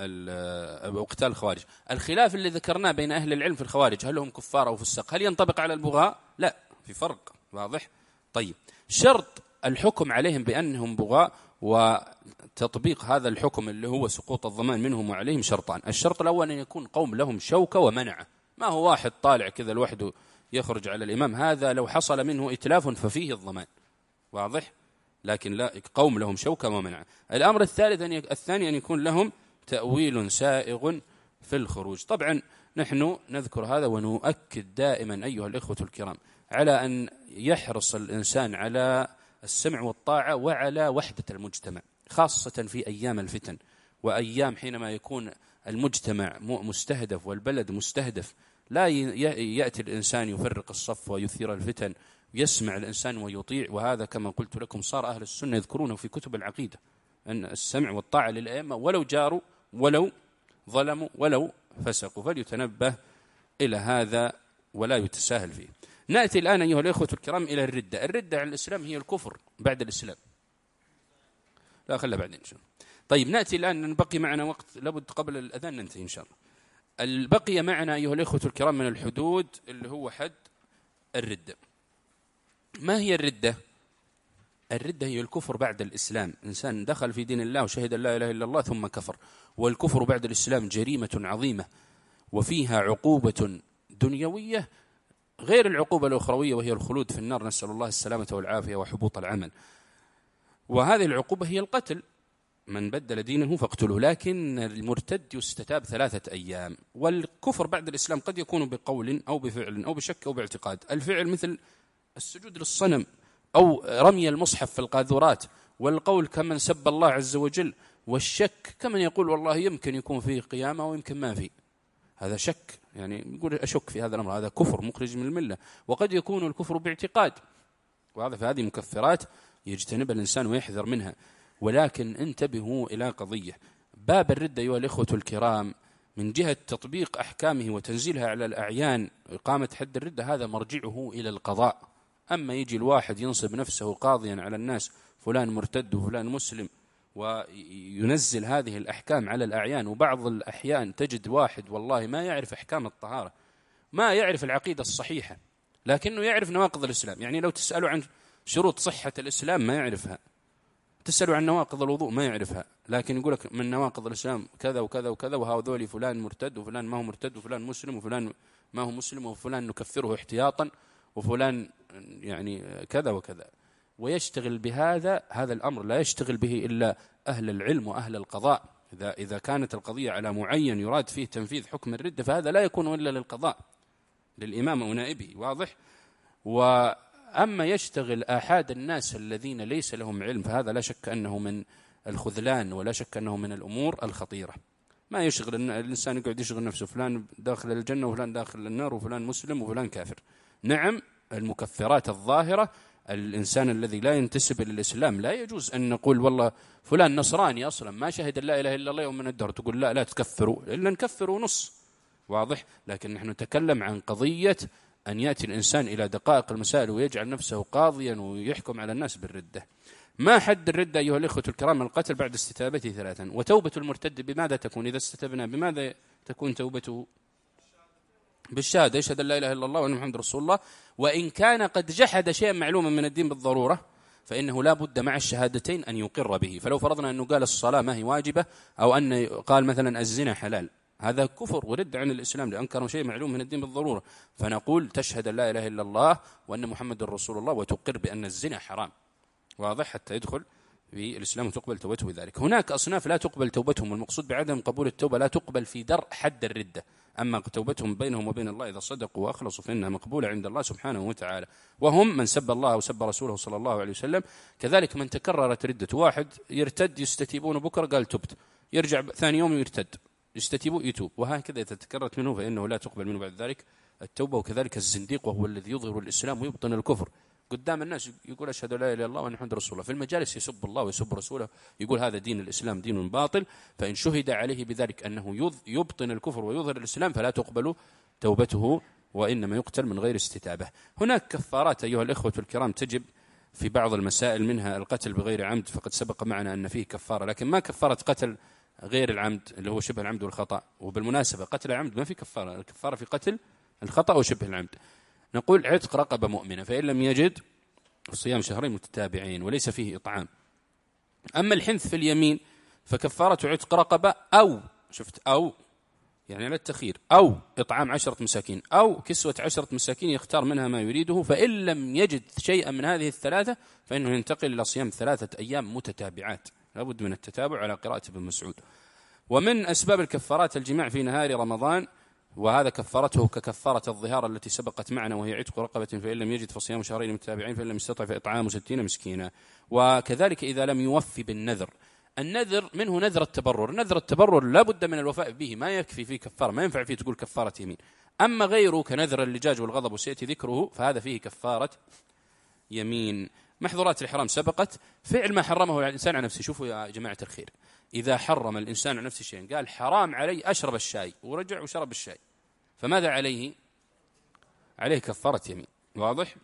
وقتال الخوارج. الخلاف اللي ذكرناه بين أهل العلم في الخوارج، هل هم كفار أو فسق، هل ينطبق على البغاة؟ لا، في فرق. واضح؟ طيب، شرط الحكم عليهم بأنهم بغاة وتطبيق هذا الحكم اللي هو سقوط الضمان منهم وعليهم شرطان. الشرط الأول أن يكون قوم لهم شوكة ومنعة، ما هو واحد طالع كذا لوحده يخرج على الإمام، هذا لو حصل منه إتلاف ففيه الضمان. واضح؟ لكن لا، قوم لهم شوكة ومنعة. الأمر الثالث أن الثاني أن يكون لهم تأويل سائغ في الخروج. طبعا نحن نذكر هذا ونؤكد دائما أيها الإخوة الكرام على أن يحرص الإنسان على السمع والطاعة وعلى وحدة المجتمع، خاصة في أيام الفتن وأيام حينما يكون المجتمع مستهدف والبلد مستهدف. لا يأتي الإنسان يفرق الصف ويثير الفتن، يسمع الإنسان ويطيع. وهذا كما قلت لكم صار أهل السنة يذكرونه في كتب العقيدة، أن السمع والطاعة للأئمة ولو جاروا ولو ظلموا ولو فسقوا، فليتنبه إلى هذا ولا يتساهل فيه. نأتي الآن أيها الأخوة الكرام إلى الردة. الردة على الإسلام هي الكفر بعد الإسلام، لا خلها بعدين إن شاء الله. طيب، نأتي الآن، بقي معنا وقت لابد قبل الأذان ننتهي إن شاء الله. البقي معنا أيها الأخوة الكرام من الحدود اللي هو حد الردة. ما هي الردة؟ الردة هي الكفر بعد الإسلام، إنسان دخل في دين الله وشهد أن لا إله إلا الله ثم كفر. والكفر بعد الإسلام جريمة عظيمة وفيها عقوبة دنيوية غير العقوبة الأخروية، وهي الخلود في النار، نسأل الله السلامة والعافية وحبوط العمل. وهذه العقوبة هي القتل، من بدل دينه فاقتله. لكن المرتد يستتاب ثلاثة أيام. والكفر بعد الإسلام قد يكون بقول أو بفعل أو بشك أو باعتقاد. الفعل مثل السجود للصنم أو رمي المصحف في القاذورات، والقول كمن سب الله عز وجل، والشك كمن يقول والله يمكن يكون فيه قيامة ويمكن ما فيه، هذا شك، يعني يقول أشك في هذا الأمر، هذا كفر مخرج من الملة. وقد يكون الكفر باعتقاد، وهذا في هذه مكفرات يجتنب الإنسان ويحذر منها. ولكن انتبهوا إلى قضية، باب الردة أيها الإخوة الكرام من جهة تطبيق أحكامه وتنزيلها على الأعيان، إقامة حد الردة، هذا مرجعه إلى القضاء. أما يجي الواحد ينصب نفسه قاضيا على الناس، فلان مرتد وفلان مسلم وينزل هذه الأحكام على الأعيان. وبعض الأحيان تجد واحد والله ما يعرف أحكام الطهارة، ما يعرف العقيدة الصحيحة، لكنه يعرف نواقض الإسلام. يعني لو تسأله عن شروط صحة الإسلام ما يعرفها، تسأله عن نواقض الوضوء ما يعرفها، لكن يقول لك من نواقض الإسلام كذا وكذا وكذا، وهذول فلان مرتد وفلان ما هو مرتد وفلان مسلم وفلان ما هو مسلم وفلان نكفره احتياطا وفلان يعني كذا وكذا، ويشتغل بهذا. هذا الأمر لا يشتغل به إلا أهل العلم وأهل القضاء. إذا إذا كانت القضية على معين يراد فيه تنفيذ حكم الردة فهذا لا يكون إلا للقضاء، للإمام ونائبه، واضح؟ وأما يشتغل آحاد الناس الذين ليس لهم علم فهذا لا شك أنه من الخذلان ولا شك أنه من الأمور الخطيرة. ما يشغل الإنسان يقعد يشغل نفسه فلان داخل الجنة وفلان داخل النار وفلان مسلم وفلان كافر. نعم المكفرات الظاهرة، الإنسان الذي لا ينتسب للإسلام لا يجوز أن نقول والله فلان نصراني أصلا ما شهد لا إله إلا الله يوم من الدهر، تقول لا لا تكفروا إلا نكفروا نص، واضح؟ لكن نحن نتكلم عن قضية أن يأتي الإنسان إلى دقائق المسائل ويجعل نفسه قاضيا ويحكم على الناس بالردة. ما حد الردة أيها الإخوة الكرام؟ القتل بعد استتابته ثلاثا. وتوبة المرتد بماذا تكون إذا استتبنا؟ بماذا تكون توبته؟ بالشهادة، يشهد لا إله إلا الله وأن محمد رسول الله، وإن كان قد جحد شيئا معلوما من الدين بالضرورة فإنه لا بد مع الشهادتين أن يقر به. فلو فرضنا أنه قال الصلاة ما هي واجبة، أو أن قال مثلا الزنا حلال، هذا كفر ورد عن الإسلام لأنكروا شيء معلوم من الدين بالضرورة، فنقول تشهد لا إله إلا الله وأن محمد رسول الله وتقر بأن الزنا حرام، واضح؟ حتى يدخل في الإسلام وتقبل توبته بذلك. هناك أصناف لا تقبل توبتهم، والمقصود بعدم قبول التوبة لا تقبل في درء حد الردة، أما توبتهم بينهم وبين الله إذا صدقوا وأخلصوا فإنها مقبولة عند الله سبحانه وتعالى. وهم من سب الله وسب رسوله صلى الله عليه وسلم، كذلك من تكررت ردة. واحد يرتد يستتيبون بكرة قال تبت، يرجع ثاني يوم يرتد يستتيبوا يتوب، وهكذا إذا تكررت منه فإنه لا تقبل منه بعد ذلك التوبة. وكذلك الزنديق وهو الذي يظهر الإسلام ويبطن الكفر قدام الناس، يقول أشهد لا إله إلا الله وأن محمد رسول الله، في المجالس يسب الله ويسب رسوله، يقول هذا دين الإسلام دين باطل، فإن شهد عليه بذلك أنه يبطن الكفر ويظهر الإسلام فلا تقبل توبته وإنما يقتل من غير استتابة. هناك كفارات أيها الإخوة الكرام تجب في بعض المسائل، منها القتل بغير عمد، فقد سبق معنا أن فيه كفارة، لكن ما كفارة قتل غير العمد اللي هو شبه العمد والخطأ. وبالمناسبة قتل العمد ما في كفارة، الكفارة في قتل الخطأ وشبه العمد. نقول عتق رقبة مؤمنة، فإن لم يجد صيام شهرين متتابعين وليس فيه إطعام. أما الحنث في اليمين فكفارة عتق رقبة أو شفت أو يعني على التخير، أو إطعام عشرة مساكين، أو كسوة عشرة مساكين يختار منها ما يريده. فإن لم يجد شيئا من هذه الثلاثة فإنه ينتقل إلى صيام ثلاثة أيام متتابعات، لابد من التتابع على قراءة ابن مسعود. ومن أسباب الكفارات الجماع في نهار رمضان، وهذا كفارته ككفارة الظهار التي سبقت معنا وهي عتق رقبة، فإن لم يجد فصيام شهرين متتابعين، فإن لم يستطع فإطعام ستين مسكينا. وكذلك إذا لم يوفي بالنذر، النذر منه نذر التبرر، نذر التبرر لا بد من الوفاء به، ما يكفي فيه كفارة، ما ينفع فيه تقول كفارة يمين. أما غيره كنذر اللجاج والغضب وسيأتي ذكره فهذا فيه كفارة يمين. محظورات الحرام سبقت، فعل ما حرمه الإنسان على نفسه. شوفوا يا جماعة الخير، إذا حرم الإنسان على نفسه شيئا، قال حرام علي أشرب الشاي ورجع وشرب الشاي، فماذا عليه؟ عليه كفارة يمين، واضح؟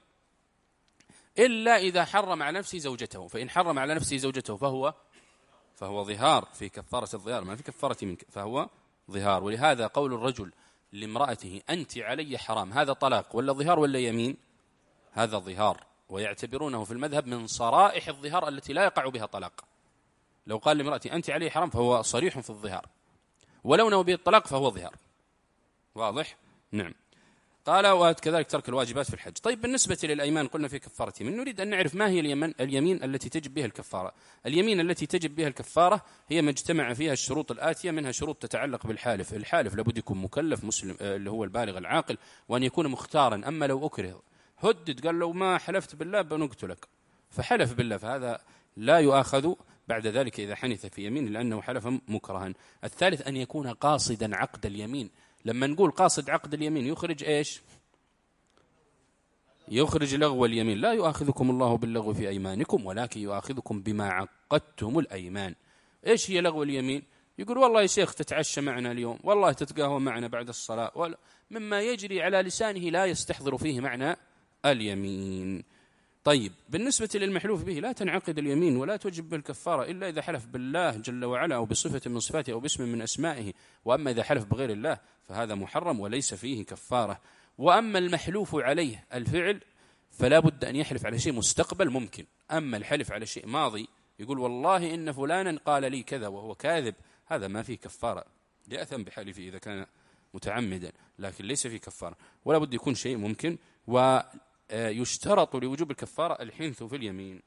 إلا إذا حرم على نفسه زوجته، فإن حرم على نفسه زوجته فهو فهو ظهار، في كفارة الظهار، ما في كفارة يمين، فهو ظهار. ولهذا قول الرجل لامرأته أنت علي حرام، هذا طلاق ولا ظهار ولا يمين؟ هذا ظهار، ويعتبرونه في المذهب من صرائح الظهار التي لا يقع بها طلاق. لو قال لامرأتي أنت علي حرام فهو صريح في الظهار، ولو نوى به الطلاق فهو ظهار، واضح؟ نعم. قال وكذلك ترك الواجبات في الحج. طيب بالنسبة للأيمان قلنا في كفارة يمين، نريد أن نعرف ما هي اليمين, اليمين التي تجب بها الكفارة. اليمين التي تجب بها الكفارة هي ما اجتمع فيها الشروط الآتية، منها شروط تتعلق بالحالف، الحالف لابد يكون مكلف مسلم اللي هو البالغ العاقل، وأن يكون مختارا. أما لو أكره هدد قال لو ما حلفت بالله بنقتلك، فحلف بالله، فهذا لا يؤاخذ بعد ذلك إذا حنث في يمين لأنه حلف مكرها. الثالث أن يكون قاصدا عقد اليمين. لما نقول قاصد عقد اليمين يخرج إيش؟ يخرج لغو اليمين. لا يؤاخذكم الله باللغو في أيمانكم ولكن يؤاخذكم بما عقدتم الأيمان. إيش هي لغو اليمين؟ يقول والله يا شيخ تتعشى معنا اليوم، والله تتقهوى معنا بعد الصلاة، ولا مما يجري على لسانه لا يستحضر فيه معنى اليمين. طيب بالنسبة للمحلوف به لا تنعقد اليمين ولا توجب بالكفارة إلا إذا حلف بالله جل وعلا أو بصفة من صفاته أو باسم من أسمائه، وأما إذا حلف بغير الله فهذا محرم وليس فيه كفارة. وأما المحلوف عليه الفعل فلا بد أن يحلف على شيء مستقبل ممكن، أما الحلف على شيء ماضي يقول والله إن فلانا قال لي كذا وهو كاذب، هذا ما فيه كفارة، يأثم بحلفه إذا كان متعمدا، لكن ليس فيه كفارة، ولا بد يكون شيء ممكن. ويشترط لوجوب الكفارة الحنث في اليمين.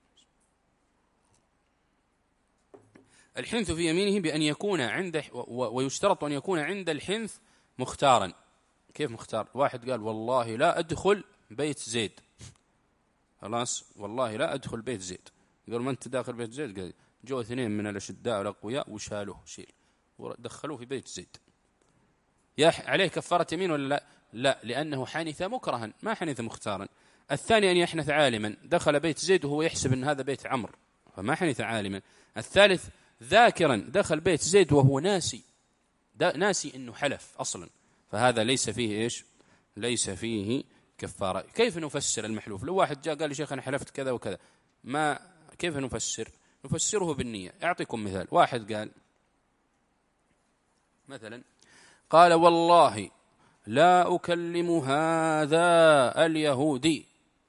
الحنث في يمينه بأن يكون عند، ويشترط أن يكون عند الحنث مختارا. كيف مختار؟ واحد قال والله لا أدخل بيت زيد، خلاص والله لا أدخل بيت زيد، قال ما أنت داخل بيت زيد، قال جو اثنين من الأشداء والأقوياء وشالوه شيل ودخلوه في بيت زيد، عليه كفارة يمين ولا لا؟ لا، لأنه حنث مكرها ما حنث مختارا. الثاني أن يحنث عالما، دخل بيت زيد وهو يحسب أن هذا بيت عمرو فما حنث عالما. الثالث ذاكرا، دخل بيت زيد وهو ناسي ناسي أنه حلف أصلا، فهذا ليس فيه إيش؟ ليس فيه كفارة. كيف نفسر المحلوف؟ لو واحد جاء قال لي شيخ أنا حلفت كذا وكذا، ما كيف نفسر؟ نفسره بالنية. أعطيكم مثال. واحد قال مثلا قال والله لا أكلم هذا اليهودي،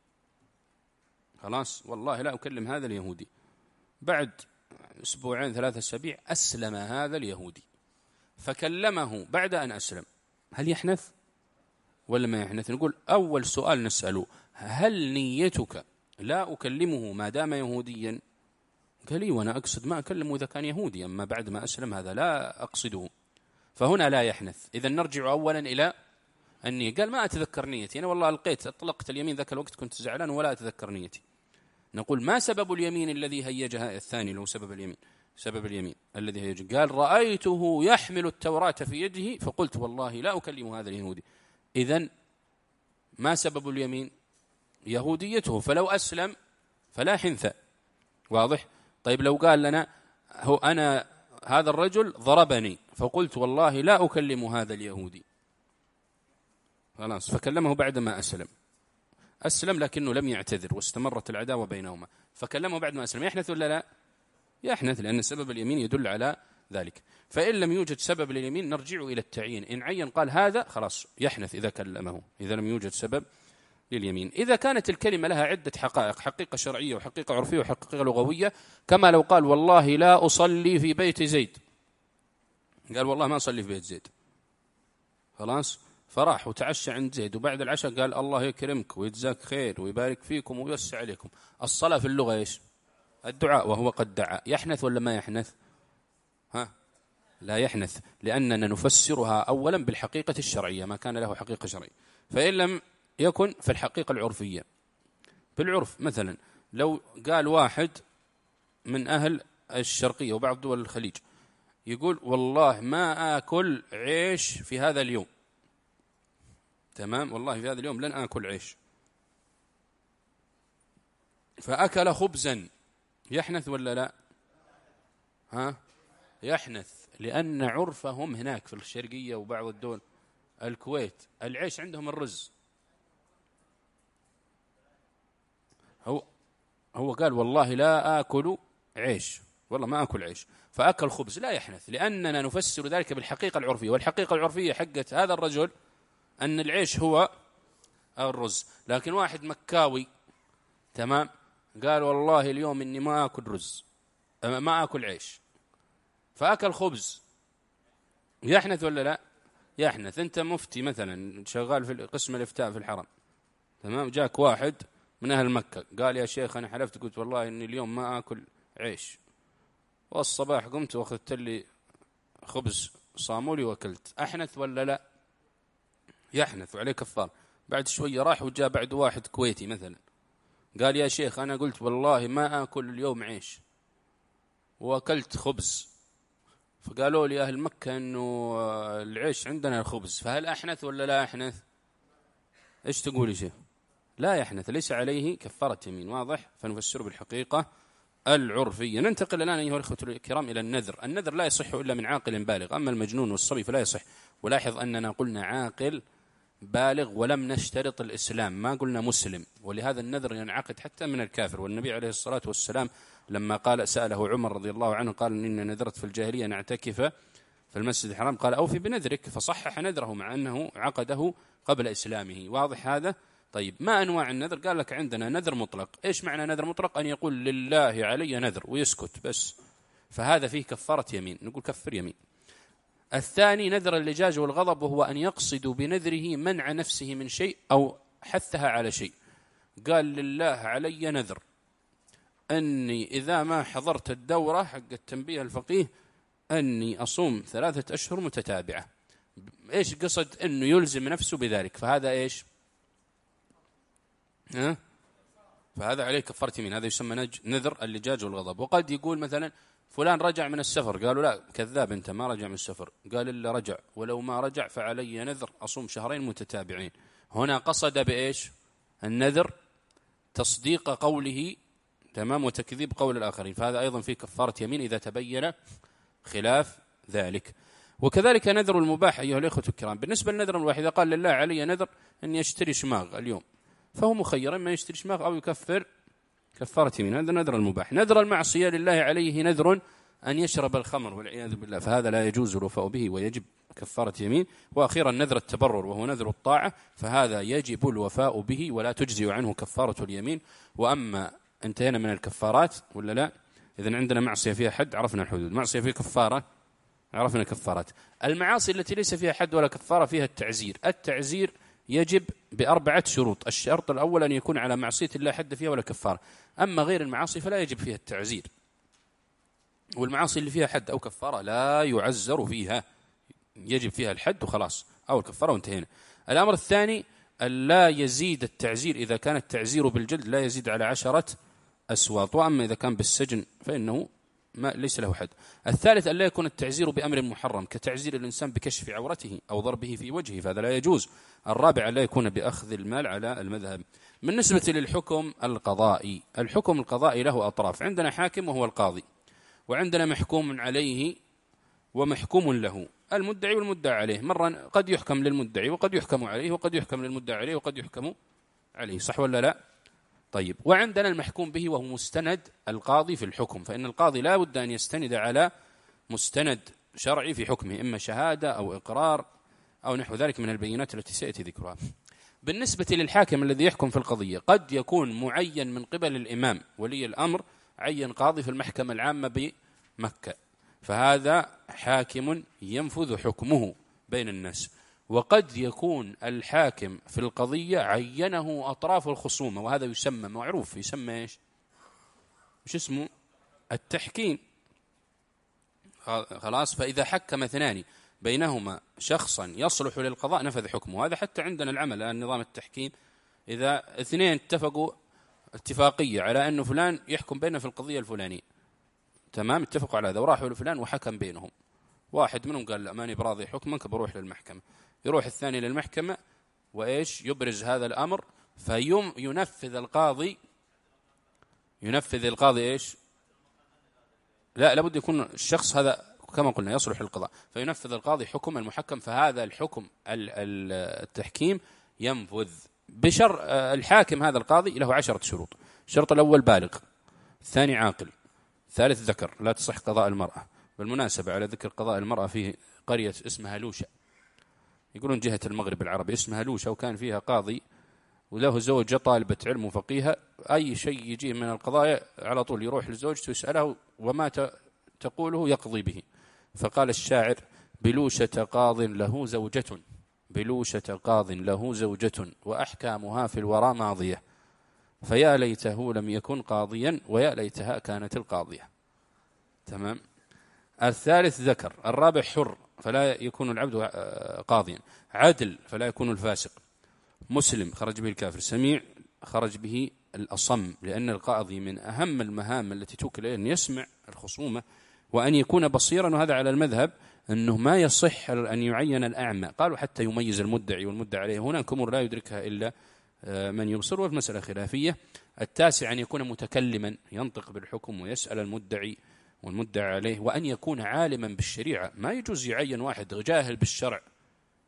خلاص والله لا أكلم هذا اليهودي، بعد أسبوعين ثلاثة أسابيع أسلم هذا اليهودي فكلمه بعد أن أسلم، هل يحنث ولا ما يحنث؟ نقول أول سؤال نسأله هل نيتك لا أكلمه ما دام يهوديا؟ قال لي وأنا أقصد ما أكلمه إذا كان يهودي، أما بعد ما أسلم هذا لا أقصده، فهنا لا يحنث. إذا نرجع أولا إلى النية. قال ما أتذكر نيتي، أنا والله ألقيت أطلقت اليمين ذاك الوقت كنت زعلان ولا أتذكر نيتي. نقول ما سبب اليمين الذي هيجها؟ الثاني لو سبب اليمين، سبب اليمين الذي هيج، قال رأيته يحمل التوراة في يده فقلت والله لا أكلم هذا اليهودي. إذن ما سبب اليمين؟ يهوديته، فلو أسلم فلا حنث. واضح؟ طيب لو قال لنا هو أنا هذا الرجل ضربني فقلت والله لا أكلم هذا اليهودي، خلاص فكلمه بعد ما أسلم، أسلم لكنه لم يعتذر واستمرت العداوة بينهما، فكلمه بعد ما أسلم، يحنث ولا لا؟ يحنث، لأن سبب اليمين يدل على ذلك. فإن لم يوجد سبب لليمين نرجع إلى التعيين، إن عين قال هذا خلاص يحنث إذا كلمه، إذا لم يوجد سبب لليمين. إذا كانت الكلمة لها عدة حقائق، حقيقة شرعية وحقيقة عرفية وحقيقة لغوية، كما لو قال والله لا أصلي في بيت زيد، قال والله ما أصلي في بيت زيد، خلاص فراح وتعشى عند زيد، وبعد العشاء قال الله يكرمك ويجزاك خير ويبارك فيكم ويوسع عليكم. الصلاة في اللغة إيش؟ الدعاء، وهو قد دعا، يحنث ولا ما يحنث؟ ها؟ لا يحنث، لأننا نفسرها أولا بالحقيقة الشرعية ما كان له حقيقة شرعية، فإن لم يكن في الحقيقة العرفية. بالعرف مثلا لو قال واحد من أهل الشرقية وبعض دول الخليج يقول والله ما آكل عيش في هذا اليوم، تمام، والله في هذا اليوم لن آكل عيش، فأكل خبزا، يحنث ولا لا؟ ها؟ يحنث، لأن عرفهم هناك في الشرقية وبعض الدول الكويت العيش عندهم الرز، هو هو قال والله لا آكل عيش، والله ما آكل عيش، فأكل خبز، لا يحنث، لأننا نفسر ذلك بالحقيقة العرفية، والحقيقة العرفية حقت هذا الرجل أن العيش هو الرز. لكن واحد مكاوي تمام قال والله اليوم إني ما أكل رز ما أكل عيش فأكل خبز، يحنث ولا لا؟ يحنث. أنت مفتي مثلا شغال في قسم الإفتاء في الحرم، تمام، جاك واحد من أهل مكة قال يا شيخ أنا حلفت قلت والله إني اليوم ما أكل عيش، والصباح قمت وأخذت لي خبز صامولي وأكلت، أحنث ولا لا؟ يحنث وعليه كفار. بعد شوية راح وجاء بعد واحد كويتي مثلا قال يا شيخ أنا قلت والله ما أكل اليوم عيش وأكلت خبز، فقالوا لي أهل مكة أنه العيش عندنا الخبز، فهل أحنث ولا لا أحنث؟ إيش تقول يا شيخ؟ لا يحنث، ليس عليه كفارة يمين. واضح؟ فنفسر بالحقيقة العرفية. ننتقل الآن أيها الأخوة الكرام إلى النذر. النذر لا يصح إلا من عاقل بالغ، أما المجنون والصبي فلا يصح. ولاحظ أننا قلنا عاقل بالغ ولم نشترط الإسلام، ما قلنا مسلم، ولهذا النذر ينعقد حتى من الكافر. والنبي عليه الصلاة والسلام لما قال سأله عمر رضي الله عنه قال إني نذرت في الجاهلية نعتكف في المسجد الحرام، قال أوفي بنذرك، فصحح نذره مع أنه عقده قبل إسلامه. واضح هذا؟ طيب ما أنواع النذر؟ قال لك عندنا نذر مطلق. إيش معنى نذر مطلق؟ أن يقول لله علي نذر ويسكت بس، فهذا فيه كفارة يمين، نقول كفر يمين. الثاني نذر اللجاج والغضب، وهو أن يقصد بنذره منع نفسه من شيء أو حثها على شيء. قال لله علي نذر أني إذا ما حضرت الدورة حق التنبيه الفقيه أني أصوم ثلاثة أشهر متتابعة. إيش قصد؟ أنه يلزم نفسه بذلك، فهذا إيش؟ ها؟ فهذا عليه كفارة يمين، هذا يسمى نذر اللجاج والغضب. وقد يقول مثلا فلان رجع من السفر، قالوا لا كذاب أنت ما رجع من السفر، قال إلا رجع، ولو ما رجع فعلي نذر أصوم شهرين متتابعين. هنا قصد بإيش؟ النذر تصديق قوله، تمام، وتكذيب قول الآخرين، فهذا أيضا فيه كفارة يمين إذا تبين خلاف ذلك. وكذلك نذر المباح أيها الأخوة الكرام. بالنسبة للنذر الواحد، إذا قال لله علي نذر أن يشتري شماغ اليوم، فهو مخير إما يشتري شماغ أو يكفر كفارة يمين، هذا نذر المباح. نذر المعصية لله عليه نذر أن يشرب الخمر والعياذ بالله، فهذا لا يجوز الوفاء به ويجب كفارة يمين. وأخيرا نذر التبرر وهو نذر الطاعة، فهذا يجب الوفاء به ولا تجزي عنه كفارة اليمين. وأما انتهينا من الكفارات ولا لا؟ إذن عندنا معصية فيها حد، عرفنا الحدود. معصية فيها كفارة، عرفنا كفارات. المعاصي التي ليس فيها حد ولا كفارة فيها التعزير. التعزير يجب بأربعة شروط. الشرط الأول أن يكون على معصية الله حد فيها ولا كفارة. أما غير المعاصي فلا يجب فيها التعزير، والمعاصي اللي فيها حد أو كفارة لا يعزر فيها، يجب فيها الحد وخلاص أو الكفارة وانتهينا. الأمر الثاني أن لا يزيد التعزير، إذا كان التعزير بالجلد لا يزيد على عشرة أسواط، وأما إذا كان بالسجن فإنه ما ليس له حد. الثالث أن لا يكون التعزير بأمر محرم كتعزير الإنسان بكشف عورته أو ضربه في وجهه، فهذا لا يجوز. الرابع أن لا يكون بأخذ المال على المذهب. بالنسبة للحكم القضائي، الحكم القضائي له أطراف، عندنا حاكم وهو القاضي، وعندنا محكوم عليه ومحكوم له. المدعي والمدعى عليه، مرة قد يحكم للمدعي وقد يحكم عليه وقد يحكم للمدعى عليه وقد يحكم عليه، صح ولا لا؟ طيب، وعندنا المحكوم به وهو مستند القاضي في الحكم، فإن القاضي لا بد أن يستند على مستند شرعي في حكمه، إما شهادة أو إقرار أو نحو ذلك من البينات التي سيأتي ذكرها. بالنسبة للحاكم الذي يحكم في القضية، قد يكون معين من قبل الإمام ولي الأمر، عين قاضي في المحكمة العامة بمكة، فهذا حاكم ينفذ حكمه بين الناس. وقد يكون الحاكم في القضية عينه أطراف الخصومة، وهذا يسمى معروف، يسمى إيش؟ مش اسمه التحكيم. خلاص، فإذا حكم اثنان بينهما شخصا يصلح للقضاء نفذ حكمه. هذا حتى عندنا العمل الآن نظام التحكيم، إذا اثنين اتفقوا اتفاقية على أنه فلان يحكم بيننا في القضية الفلانية، تمام، اتفقوا على هذا وراحوا لفلان وحكم بينهم، واحد منهم قال لا ماني براضي حكمك بروح للمحكمة، يروح الثاني للمحكمة وإيش يبرز هذا الأمر، فينفذ القاضي ينفذ القاضي إيش؟ لا، لابد يكون الشخص هذا كما قلنا يصلح للقضاء، فينفذ القاضي حكم المحكم، فهذا الحكم التحكيم ينفذ بشر. الحاكم هذا القاضي له عشرة شروط. الشرط الأول بالغ، الثاني عاقل، الثالث ذكر، لا تصح قضاء المرأة. بالمناسبة على ذكر قضاء المرأة، في قرية اسمها لوشة، يقولون جهة المغرب العربي، اسمها لوشة، وكان فيها قاضي وله زوجة طالبة علم وفقيهة، أي شيء يجيه من القضايا على طول يروح لزوجته يسأله وما تقوله يقضي به. فقال الشاعر: بلوشة قاض له زوجة، بلوشة قاض له زوجة وأحكامها في الورى ماضية، فيا ليته لم يكن قاضيا ويا ليتها كانت القاضية. تمام. الثالث ذكر، الرابع حر فلا يكون العبد قاضيا، عدل فلا يكون الفاسق، مسلم خرج به الكافر، سميع خرج به الأصم، لأن القاضي من أهم المهام التي توكل أن يسمع الخصومة وأن يكون بصيرا، وهذا على المذهب أنه ما يصح أن يعين الأعمى، قالوا حتى يميز المدعي والمدعى عليه، هناك أمور لا يدركها إلا من يبصر، والمسألة خلافية. التاسع أن يكون متكلما ينطق بالحكم ويسأل المدعي والمدعى عليه، وأن يكون عالما بالشريعة، ما يجوز يعين واحد جاهل بالشرع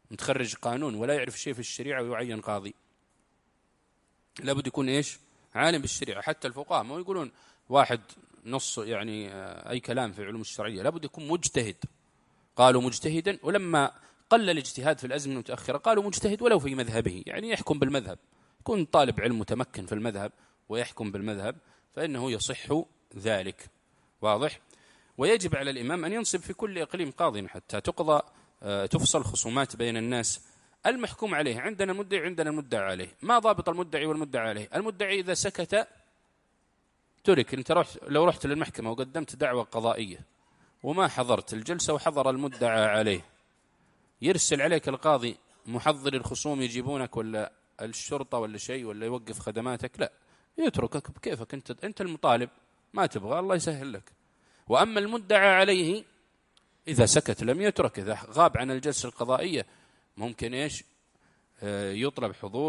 متخرج قانون ولا يعرف شيء في الشريعة ويعين قاضي، لابد يكون إيش؟ عالم بالشريعة. حتى الفقهاء ما يقولون واحد نص يعني أي كلام في علوم الشرعية، لابد يكون مجتهد. قالوا مجتهدا، ولما قل الاجتهاد في الأزمنة المتأخرة قالوا مجتهد ولو في مذهبه، يعني يحكم بالمذهب، يكون طالب علم متمكن في المذهب ويحكم بالمذهب فإنه يصح ذلك. واضح؟ ويجب على الإمام أن ينصب في كل إقليم قاضي حتى تقضى تفصل خصومات بين الناس. المحكوم عليه، عندنا المدعي عندنا المدعى عليه. ما ضابط المدعي والمدعى عليه؟ المدعي إذا سكت ترك. أنت رحت لو رحت للمحكمة وقدمت دعوة قضائية وما حضرت الجلسة وحضر المدعى عليه، يرسل عليك القاضي محضر الخصوم يجيبونك ولا الشرطة ولا شيء ولا يوقف خدماتك؟ لا، يتركك بكيفك. أنت أنت المطالب، ما تبغى الله يسهل لك. وأما المدعى عليه إذا سكت لم يترك، إذا غاب عن الجلسة القضائية ممكن إيش؟ آه يطلب حضور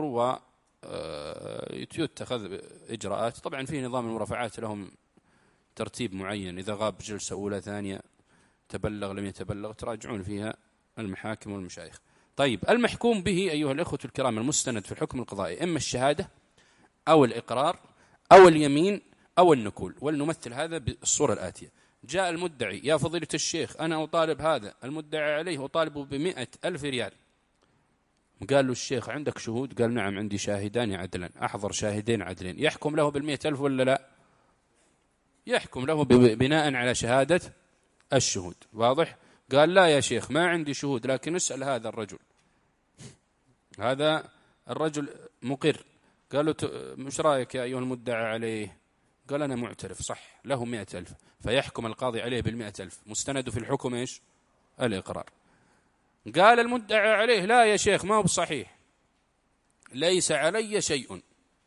ويتخذ إجراءات. طبعا في نظام المرافعات لهم ترتيب معين، إذا غاب جلسة أولى ثانية تبلغ لم يتبلغ تراجعون فيها المحاكم والمشايخ. طيب، المحكوم به أيها الإخوة الكرام المستند في الحكم القضائي إما الشهادة أو الإقرار أو اليمين أو النكول. ولنمثل هذا بالصورة الآتية: جاء المدعي: يا فضيلة الشيخ أنا أطالب هذا المدعي عليه أطالبه بمئة ألف ريال. قال له الشيخ: عندك شهود؟ قال: نعم عندي شاهدان عدلا. أحضر شاهدين عدلين. يحكم له بالمئة ألف ولا لا؟ يحكم له بناء على شهادة الشهود. واضح؟ قال: لا يا شيخ ما عندي شهود، لكن اسأل هذا الرجل، هذا الرجل مقر. قالوا: مش رأيك يا أيها المدعى عليه؟ قال: أنا معترف. صح، له مئة ألف. فيحكم القاضي عليه بالمئة ألف. مستند في الحكم إيش؟ الإقرار. قال المدعى عليه: لا يا شيخ ما هو بصحيح، ليس علي شيء.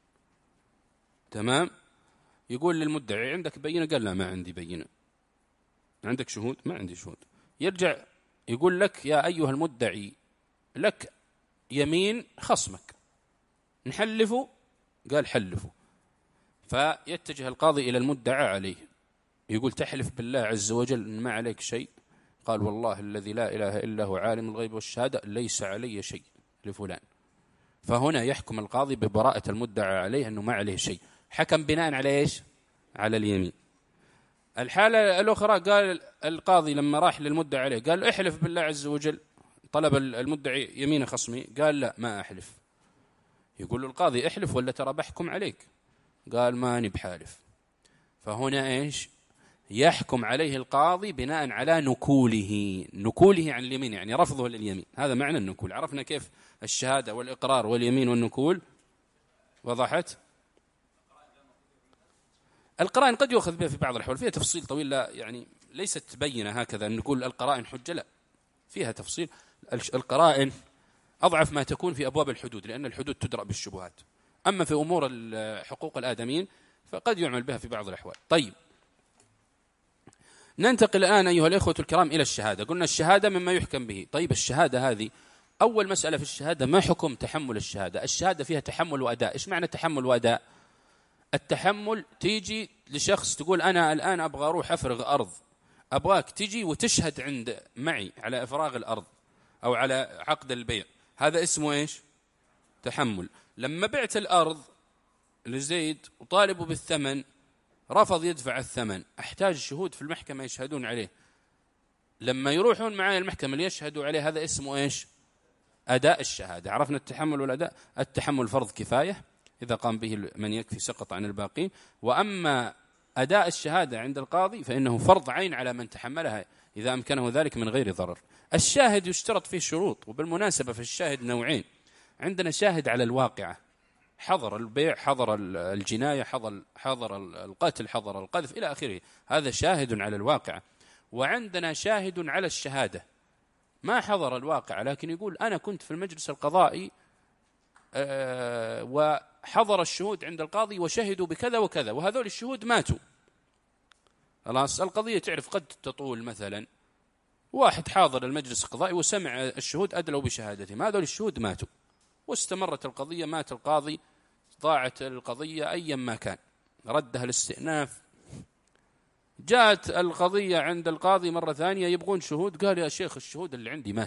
تمام؟ يقول للمدعي: عندك بينة؟ قال: لا ما عندي بينة. عندك شهود؟ ما عندي شهود. يرجع يقول لك: يا أيها المدعي لك يمين خصمك، نحلفه؟ قال: حلفه. فيتجه القاضي إلى المدعى عليه يقول: تحلف بالله عز وجل أن ما عليك شيء؟ قال: والله الذي لا إله إلا هو عالم الغيب والشهادة ليس علي شيء لفلان. فهنا يحكم القاضي ببراءة المدعى عليه أنه ما عليه شيء. حكم بناء على إيش؟ على اليمين. الحالة الأخرى قال القاضي لما راح للمدعى عليه قال: احلف بالله عز وجل. طلب المدعي يمين خصمي، قال: لا ما أحلف. يقول له القاضي: احلف ولا ترى بحكم عليك. قال: ماني بحالف. فهنا إيش؟ يحكم عليه القاضي بناء على نكوله. نكوله عن اليمين يعني رفضه لليمين، هذا معنى النكول. عرفنا كيف الشهادة والإقرار واليمين والنكول؟ وضحت؟ القرائن قد يؤخذ بها في بعض الأحوال، فيها تفصيل طويل، لا يعني ليست بينة هكذا أن نقول القرائن حجة، لا، فيها تفصيل. القرائن أضعف ما تكون في أبواب الحدود، لأن الحدود تدرأ بالشبهات. أما في أمور حقوق الآدميين فقد يعمل بها في بعض الأحوال. طيب، ننتقل الآن أيها الإخوة الكرام إلى الشهادة. قلنا الشهادة مما يحكم به. طيب، الشهادة هذه أول مسألة في الشهادة: ما حكم تحمل الشهادة؟ الشهادة فيها تحمل وأداء. إيش معنى تحمل وأداء؟ التحمل تيجي لشخص تقول: أنا الآن أبغى أروح أفرغ أرض، أبغاك تيجي وتشهد عند معي على إفراغ الأرض أو على عقد البيع. هذا اسمه إيش؟ تحمل. لما بعت الأرض لزيد وطالبوا بالثمن رفض يدفع الثمن، أحتاج شهود في المحكمة يشهدون عليه. لما يروحون معي المحكمة ليشهدوا عليه، هذا اسمه إيش؟ أداء الشهادة. عرفنا التحمل والأداء. التحمل فرض كفاية، إذا قام به من يكفي سقط عن الباقين. وأما أداء الشهادة عند القاضي فإنه فرض عين على من تحملها إذا أمكنه ذلك من غير ضرر. الشاهد يشترط فيه شروط، وبالمناسبة في الشاهد نوعين: عندنا شاهد على الواقعة، حضر البيع، حضر الجناية، حضر حضر القتل، حضر القذف إلى آخره، هذا شاهد على الواقعة. وعندنا شاهد على الشهادة، ما حضر الواقع لكن يقول: أنا كنت في المجلس القضائي أه وحضر الشهود عند القاضي وشهدوا بكذا وكذا، وهذول الشهود ماتوا. خلاص، القضية تعرف قد تطول. مثلا واحد حاضر المجلس القضائي وسمع الشهود أدلوا بشهادتهم، هذول الشهود ماتوا واستمرت القضية، مات القاضي، ضاعت القضية أيا ما كان، ردها الاستئناف. جاءت القضية عند القاضي مرة ثانية يبغون شهود، قال: يا شيخ الشهود اللي عندي ماتوا.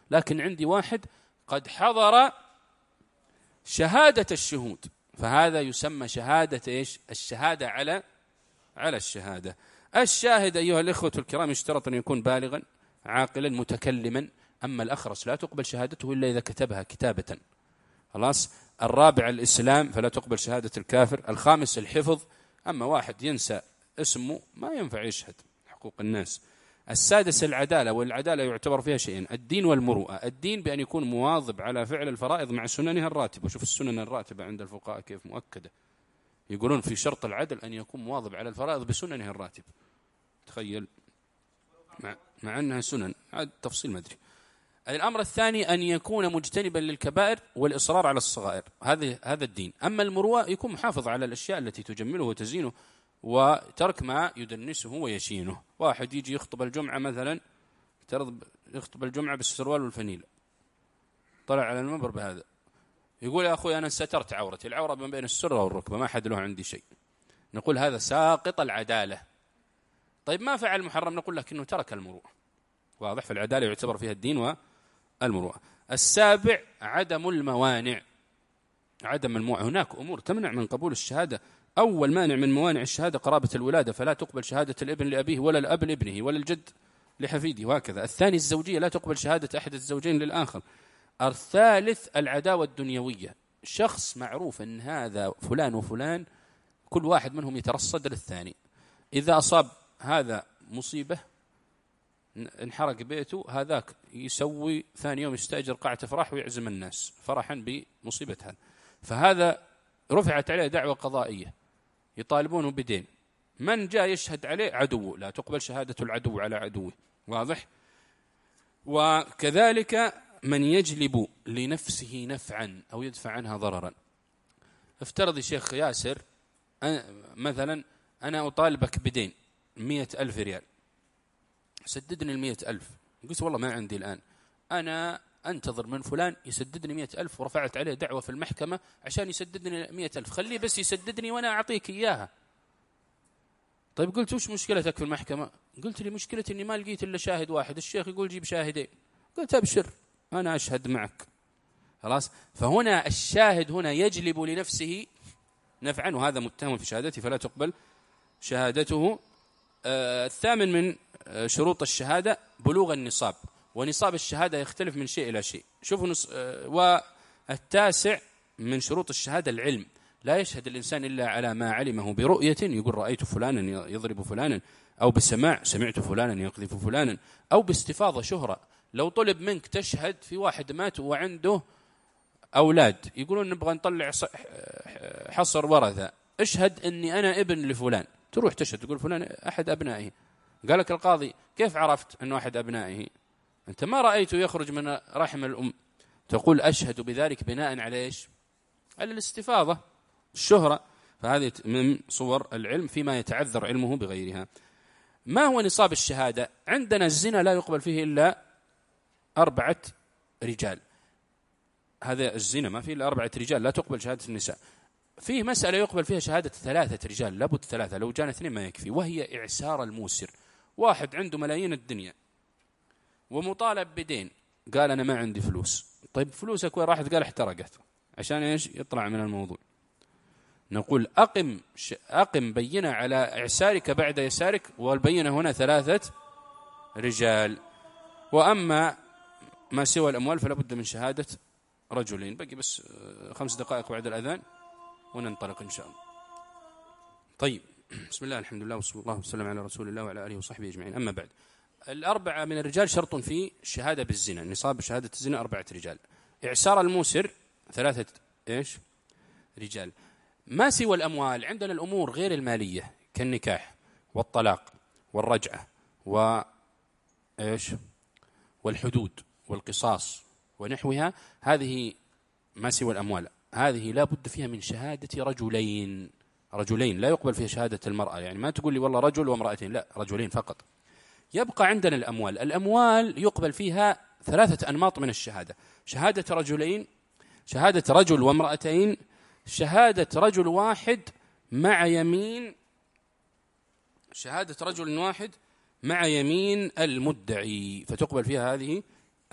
لكن عندي واحد قد حضر شهادة الشهود، فهذا يسمى شهادة إيش؟ الشهادة على على الشهادة. الشاهد أيها الإخوة الكرام يشترط أن يكون بالغا عاقلا متكلما. أما الأخرس لا تقبل شهادته إلا إذا كتبها كتابة. خلاص. الرابع الإسلام فلا تقبل شهادة الكافر. الخامس الحفظ، أما واحد ينسى اسمه ما ينفع يشهد، حقوق الناس. السادس العدالة، والعدالة يعتبر فيها شيئين: الدين والمروءة. الدين بأن يكون مواظب على فعل الفرائض مع سننها الراتبة. وشوف السنن الراتبة عند الفقهاء كيف مؤكدة، يقولون في شرط العدل أن يكون مواظب على الفرائض بسننها الراتبة. تخيل، مع, مع أنها سنن، هذا تفصيل ما أدري. الأمر الثاني أن يكون مجتنبا للكبائر والإصرار على الصغائر، هذا هذا الدين. أما المروءة يكون محافظ على الأشياء التي تجمله وتزينه، وترك ما يدنسه ويشينه. واحد يجي يخطب الجمعة مثلا، افترض يخطب الجمعة بالسروال والفنيلة، طلع على المنبر بهذا، يقول يا أخوي أنا سترت عورتي، العورة ما بين السرة والركبة، ما حد له عندي شيء. نقول هذا ساقط العدالة. طيب ما فعل محرم؟ نقول لك إنه ترك المروءة. واضح؟ فالعدالة يعتبر فيها الدين والمروءة. السابع عدم الموانع. عدم الموانع، هناك أمور تمنع من قبول الشهادة. أول مانع من موانع الشهادة قرابة الولادة، فلا تقبل شهادة الابن لأبيه ولا الأب لابنه ولا الجد لحفيده، وهكذا. الثاني الزوجية، لا تقبل شهادة أحد الزوجين للآخر. الثالث العداوة الدنيوية، شخص معروف أن هذا فلان وفلان كل واحد منهم يترصد للثاني، إذا أصاب هذا مصيبة انحرق بيته، هذاك يسوي ثاني يوم يستأجر قاعة أفراح ويعزم الناس فرحا بمصيبة هذا، فهذا رفعت عليه دعوة قضائية يطالبونه بدين. من جاء يشهد عليه عدوه، لا تقبل شهادة العدو على عدوه. واضح؟ وكذلك من يجلب لنفسه نفعا أو يدفع عنها ضررا. افترض الشيخ ياسر مثلا أنا أطالبك بدين مئة ألف ريال، سددني المئة ألف. قلت والله ما عندي الآن، أنا أنتظر من فلان يسددني مئة ألف، ورفعت عليه دعوة في المحكمة عشان يسددني مئة ألف، خليه بس يسددني وأنا أعطيك إياها. طيب قلت وش مشكلتك في المحكمة؟ قلت لي مشكلتي أني ما لقيت إلا شاهد واحد، الشيخ يقول جيب شاهدين. قلت أبشر أنا أشهد معك. خلاص. فهنا الشاهد هنا يجلب لنفسه نفعا، وهذا متهم في شهادته فلا تقبل شهادته. آه الثامن من آه شروط الشهادة بلوغ النصاب، ونصاب الشهادة يختلف من شيء إلى شيء. شوفوا نص... آه والتاسع من شروط الشهادة العلم، لا يشهد الإنسان إلا على ما علمه برؤية، يقول رأيت فلانا يضرب فلانا، أو بسماع سمعت فلانا يقذف فلانا، أو باستفاضة شهرة. لو طلب منك تشهد في واحد مات وعنده أولاد، يقولون نبغى نطلع حصر ورثة، اشهد أني أنا ابن لفلان، تروح تشهد تقول فلان أحد أبنائه. قال لك القاضي كيف عرفت أنه أحد أبنائه؟ أنت ما رأيته يخرج من رحم الأم. تقول أشهد بذلك بناء على إيش؟ على الاستفاضة الشهرة. فهذه من صور العلم فيما يتعذر علمه بغيرها. ما هو نصاب الشهادة؟ عندنا الزنا لا يقبل فيه إلا أربعة رجال، هذا الزنا ما فيه إلا أربعة رجال، لا تقبل شهادة النساء. فيه مسألة يقبل فيها شهادة ثلاثة رجال، لابد ثلاثة، لو جانا اثنين ما يكفي، وهي إعسار الموسر. واحد عنده ملايين الدنيا ومطالب بدين، قال أنا ما عندي فلوس. طيب فلوسك وين راحت؟ قال احترقت. عشان إيش؟ يطلع من الموضوع. نقول أقم أقم بينة على إعسارك بعد يسارك، والبينة هنا ثلاثة رجال. وأما ما سوى الأموال فلا بد من شهادة رجلين. بقي بس خمس دقائق بعد الأذان وننطلق إن شاء الله. طيب، بسم الله الحمد لله وصلى الله وسلم على رسول الله وعلى آله وصحبه أجمعين. أما بعد، الأربعة من الرجال شرط في الشهادة بالزنا، نصاب شهادة الزنا أربعة رجال. إعسار الموسر ثلاثة إيش رجال. ما سوى الأموال عندنا الأمور غير المالية كالنكاح والطلاق والرجعة وإيش والحدود والقصاص ونحوها، هذه ما سوى الأموال، هذه لا بد فيها من شهادة رجلين. رجلين لا يقبل فيها شهادة المرأة، يعني ما تقول لي والله رجل وامرأتين، لا، رجلين فقط. يبقى عندنا الأموال. الأموال يقبل فيها ثلاثة أنماط من الشهادة: شهادة رجلين، شهادة رجل وامرأتين، شهادة رجل واحد مع يمين، شهادة رجل واحد مع يمين المدعي، فتقبل فيها هذه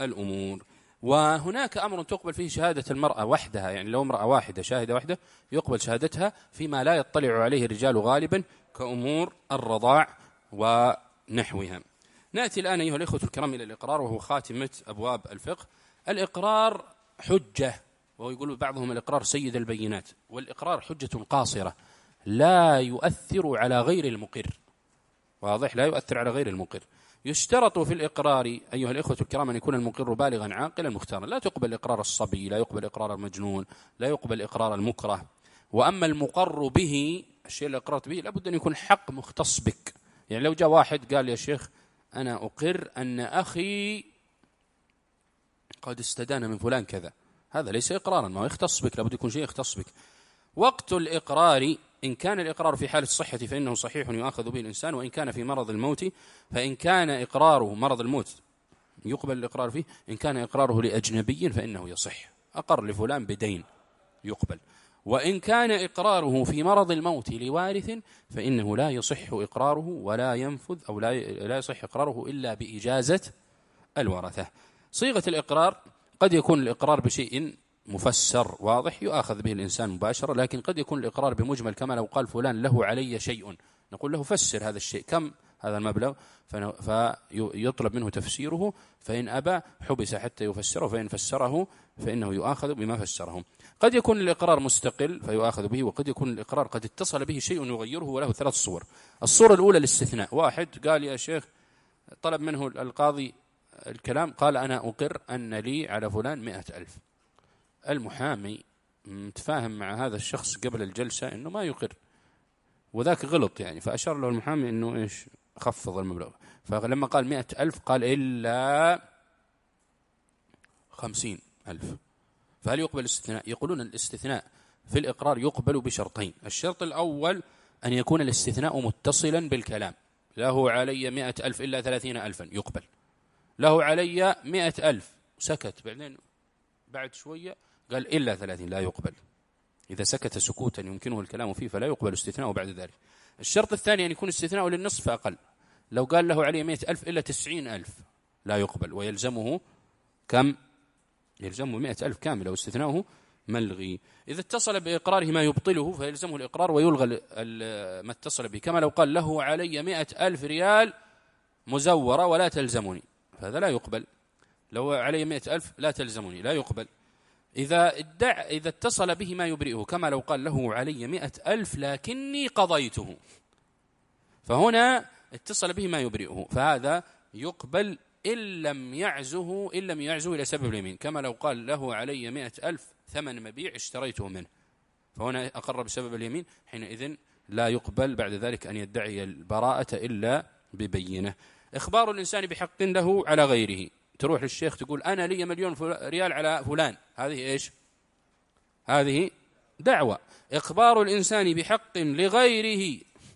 الأمور. وهناك أمر تقبل فيه شهادة المرأة وحدها، يعني لو امرأة واحدة شاهدة واحدة يقبل شهادتها فيما لا يطلع عليه الرجال غالبا كأمور الرضاع ونحوها. نأتي الآن أيها الإخوة الكرام إلى الإقرار، وهو خاتمة أبواب الفقه. الإقرار حجة، وهو يقول بعضهم الإقرار سيد البينات، والإقرار حجة قاصرة لا يؤثر على غير المقر. واضح؟ لا يؤثر على غير المقر. يشترط في الإقرار أيها الإخوة الكرام أن يكون المقر بالغا عاقلا مختارا. لا تقبل إقرار الصبي، لا يقبل إقرار المجنون، لا يقبل إقرار المكره. وأما المقر به، الشيء اللي أقررت به لابد أن يكون حق مختص بك. يعني لو جاء واحد قال يا شيخ أنا أقر أن أخي قد استدان من فلان كذا، هذا ليس إقرارا، ما يختص بك، لابد يكون شيء يختص بك. وقت الإقرار إن كان الإقرار في حال الصحة فإنه صحيح يؤاخذ به الإنسان، وإن كان في مرض الموت فإن كان إقراره مرض الموت يقبل الإقرار فيه، إن كان إقراره لأجنبي فإنه يصح. أقر لفلان بدين يقبل. وإن كان إقراره في مرض الموت لوارث فإنه لا يصح إقراره ولا ينفذ، أو لا يصح إقراره إلا بإجازة الورثة. صيغة الإقرار قد يكون الإقرار بشيء مفسر واضح يؤاخذ به الإنسان مباشرة، لكن قد يكون الإقرار بمجمل، كما لو قال فلان له علي شيء، نقول له فسر هذا الشيء، كم هذا المبلغ، فيطلب منه تفسيره، فإن أبى حبس حتى يفسره، فإن فسره فإنه يؤاخذ بما فسره. قد يكون الإقرار مستقل فيؤاخذ به، وقد يكون الإقرار قد اتصل به شيء يغيره، وله ثلاث صور. الصورة الأولى الاستثناء، واحد قال يا شيخ، طلب منه القاضي الكلام، قال أنا أقر أن لي على فلان مئة ألف. المحامي متفاهم مع هذا الشخص قبل الجلسة أنه ما يقر، وذاك غلط يعني، فأشار له المحامي أنه إيش خفض المبلغ. فلما قال مئة ألف قال إلا خمسين ألف. فهل يقبل الاستثناء؟ يقولون الاستثناء في الإقرار يقبل بشرطين. الشرط الأول أن يكون الاستثناء متصلا بالكلام. له علي مئة ألف إلا ثلاثين ألفا يقبل. له علي مئة ألف سكت، بعدين بعد شوية قال إلا ثلاثين لا يقبل. إذا سكت سكوتا يمكنه الكلام فيه فلا يقبل استثناء بعد ذلك. الشرط الثاني أن يكون استثناء للنصف فأقل. لو قال له علي مئة ألف إلا تسعين ألف لا يقبل، ويلزمه كم؟ يلزمه مئة ألف كاملة، واستثناؤه ملغي. إذا اتصل بإقراره ما يبطله فيلزمه الإقرار ويلغى ما اتصل به، كما لو قال له علي مئة ألف ريال مزورة ولا تلزمني، فهذا لا يقبل. لو علي مئة ألف لا تلزمني لا يقبل. إذا ادع إذا اتصل به ما يبرئه، كما لو قال له علي مئة ألف لكني قضيته، فهنا اتصل به ما يبرئه، فهذا يقبل إن لم يعزه إن لم يعزه إلى سبب اليمين، كما لو قال له علي مئة ألف ثمن مبيع اشتريته منه، فهنا أقر بسبب اليمين، حينئذ لا يقبل بعد ذلك أن يدعي البراءة إلا ببينة. إخبار الإنسان بحق له على غيره، تروح للشيخ تقول أنا لي مليون ريال على فلان، هذه إيش؟ هذه دعوة. إخبار الإنسان بحق لغيره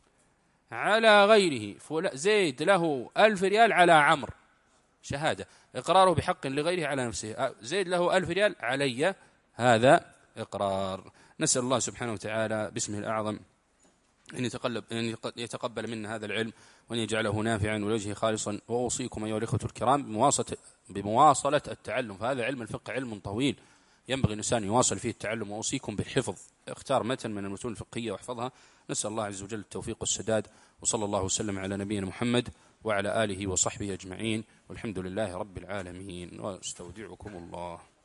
على غيره، زيد له ألف ريال على عمرو، شهادة. إقراره بحق لغيره على نفسه، زيد له ألف ريال علي، هذا إقرار. نسأل الله سبحانه وتعالى باسمه الأعظم أن يتقلب أن يتقبل منا هذا العلم، وأن يجعله نافعا ولوجهه خالصا. وأوصيكم أيها الإخوة الكرام بمواصلة بمواصلة التعلم، فهذا علم الفقه علم طويل ينبغي الإنسان يواصل فيه التعلم. وأوصيكم بالحفظ، اختار متن من المتون الفقهية واحفظها. نسأل الله عز وجل التوفيق والسداد، وصلى الله وسلم على نبينا محمد وعلى آله وصحبه أجمعين، والحمد لله رب العالمين، واستودعكم الله.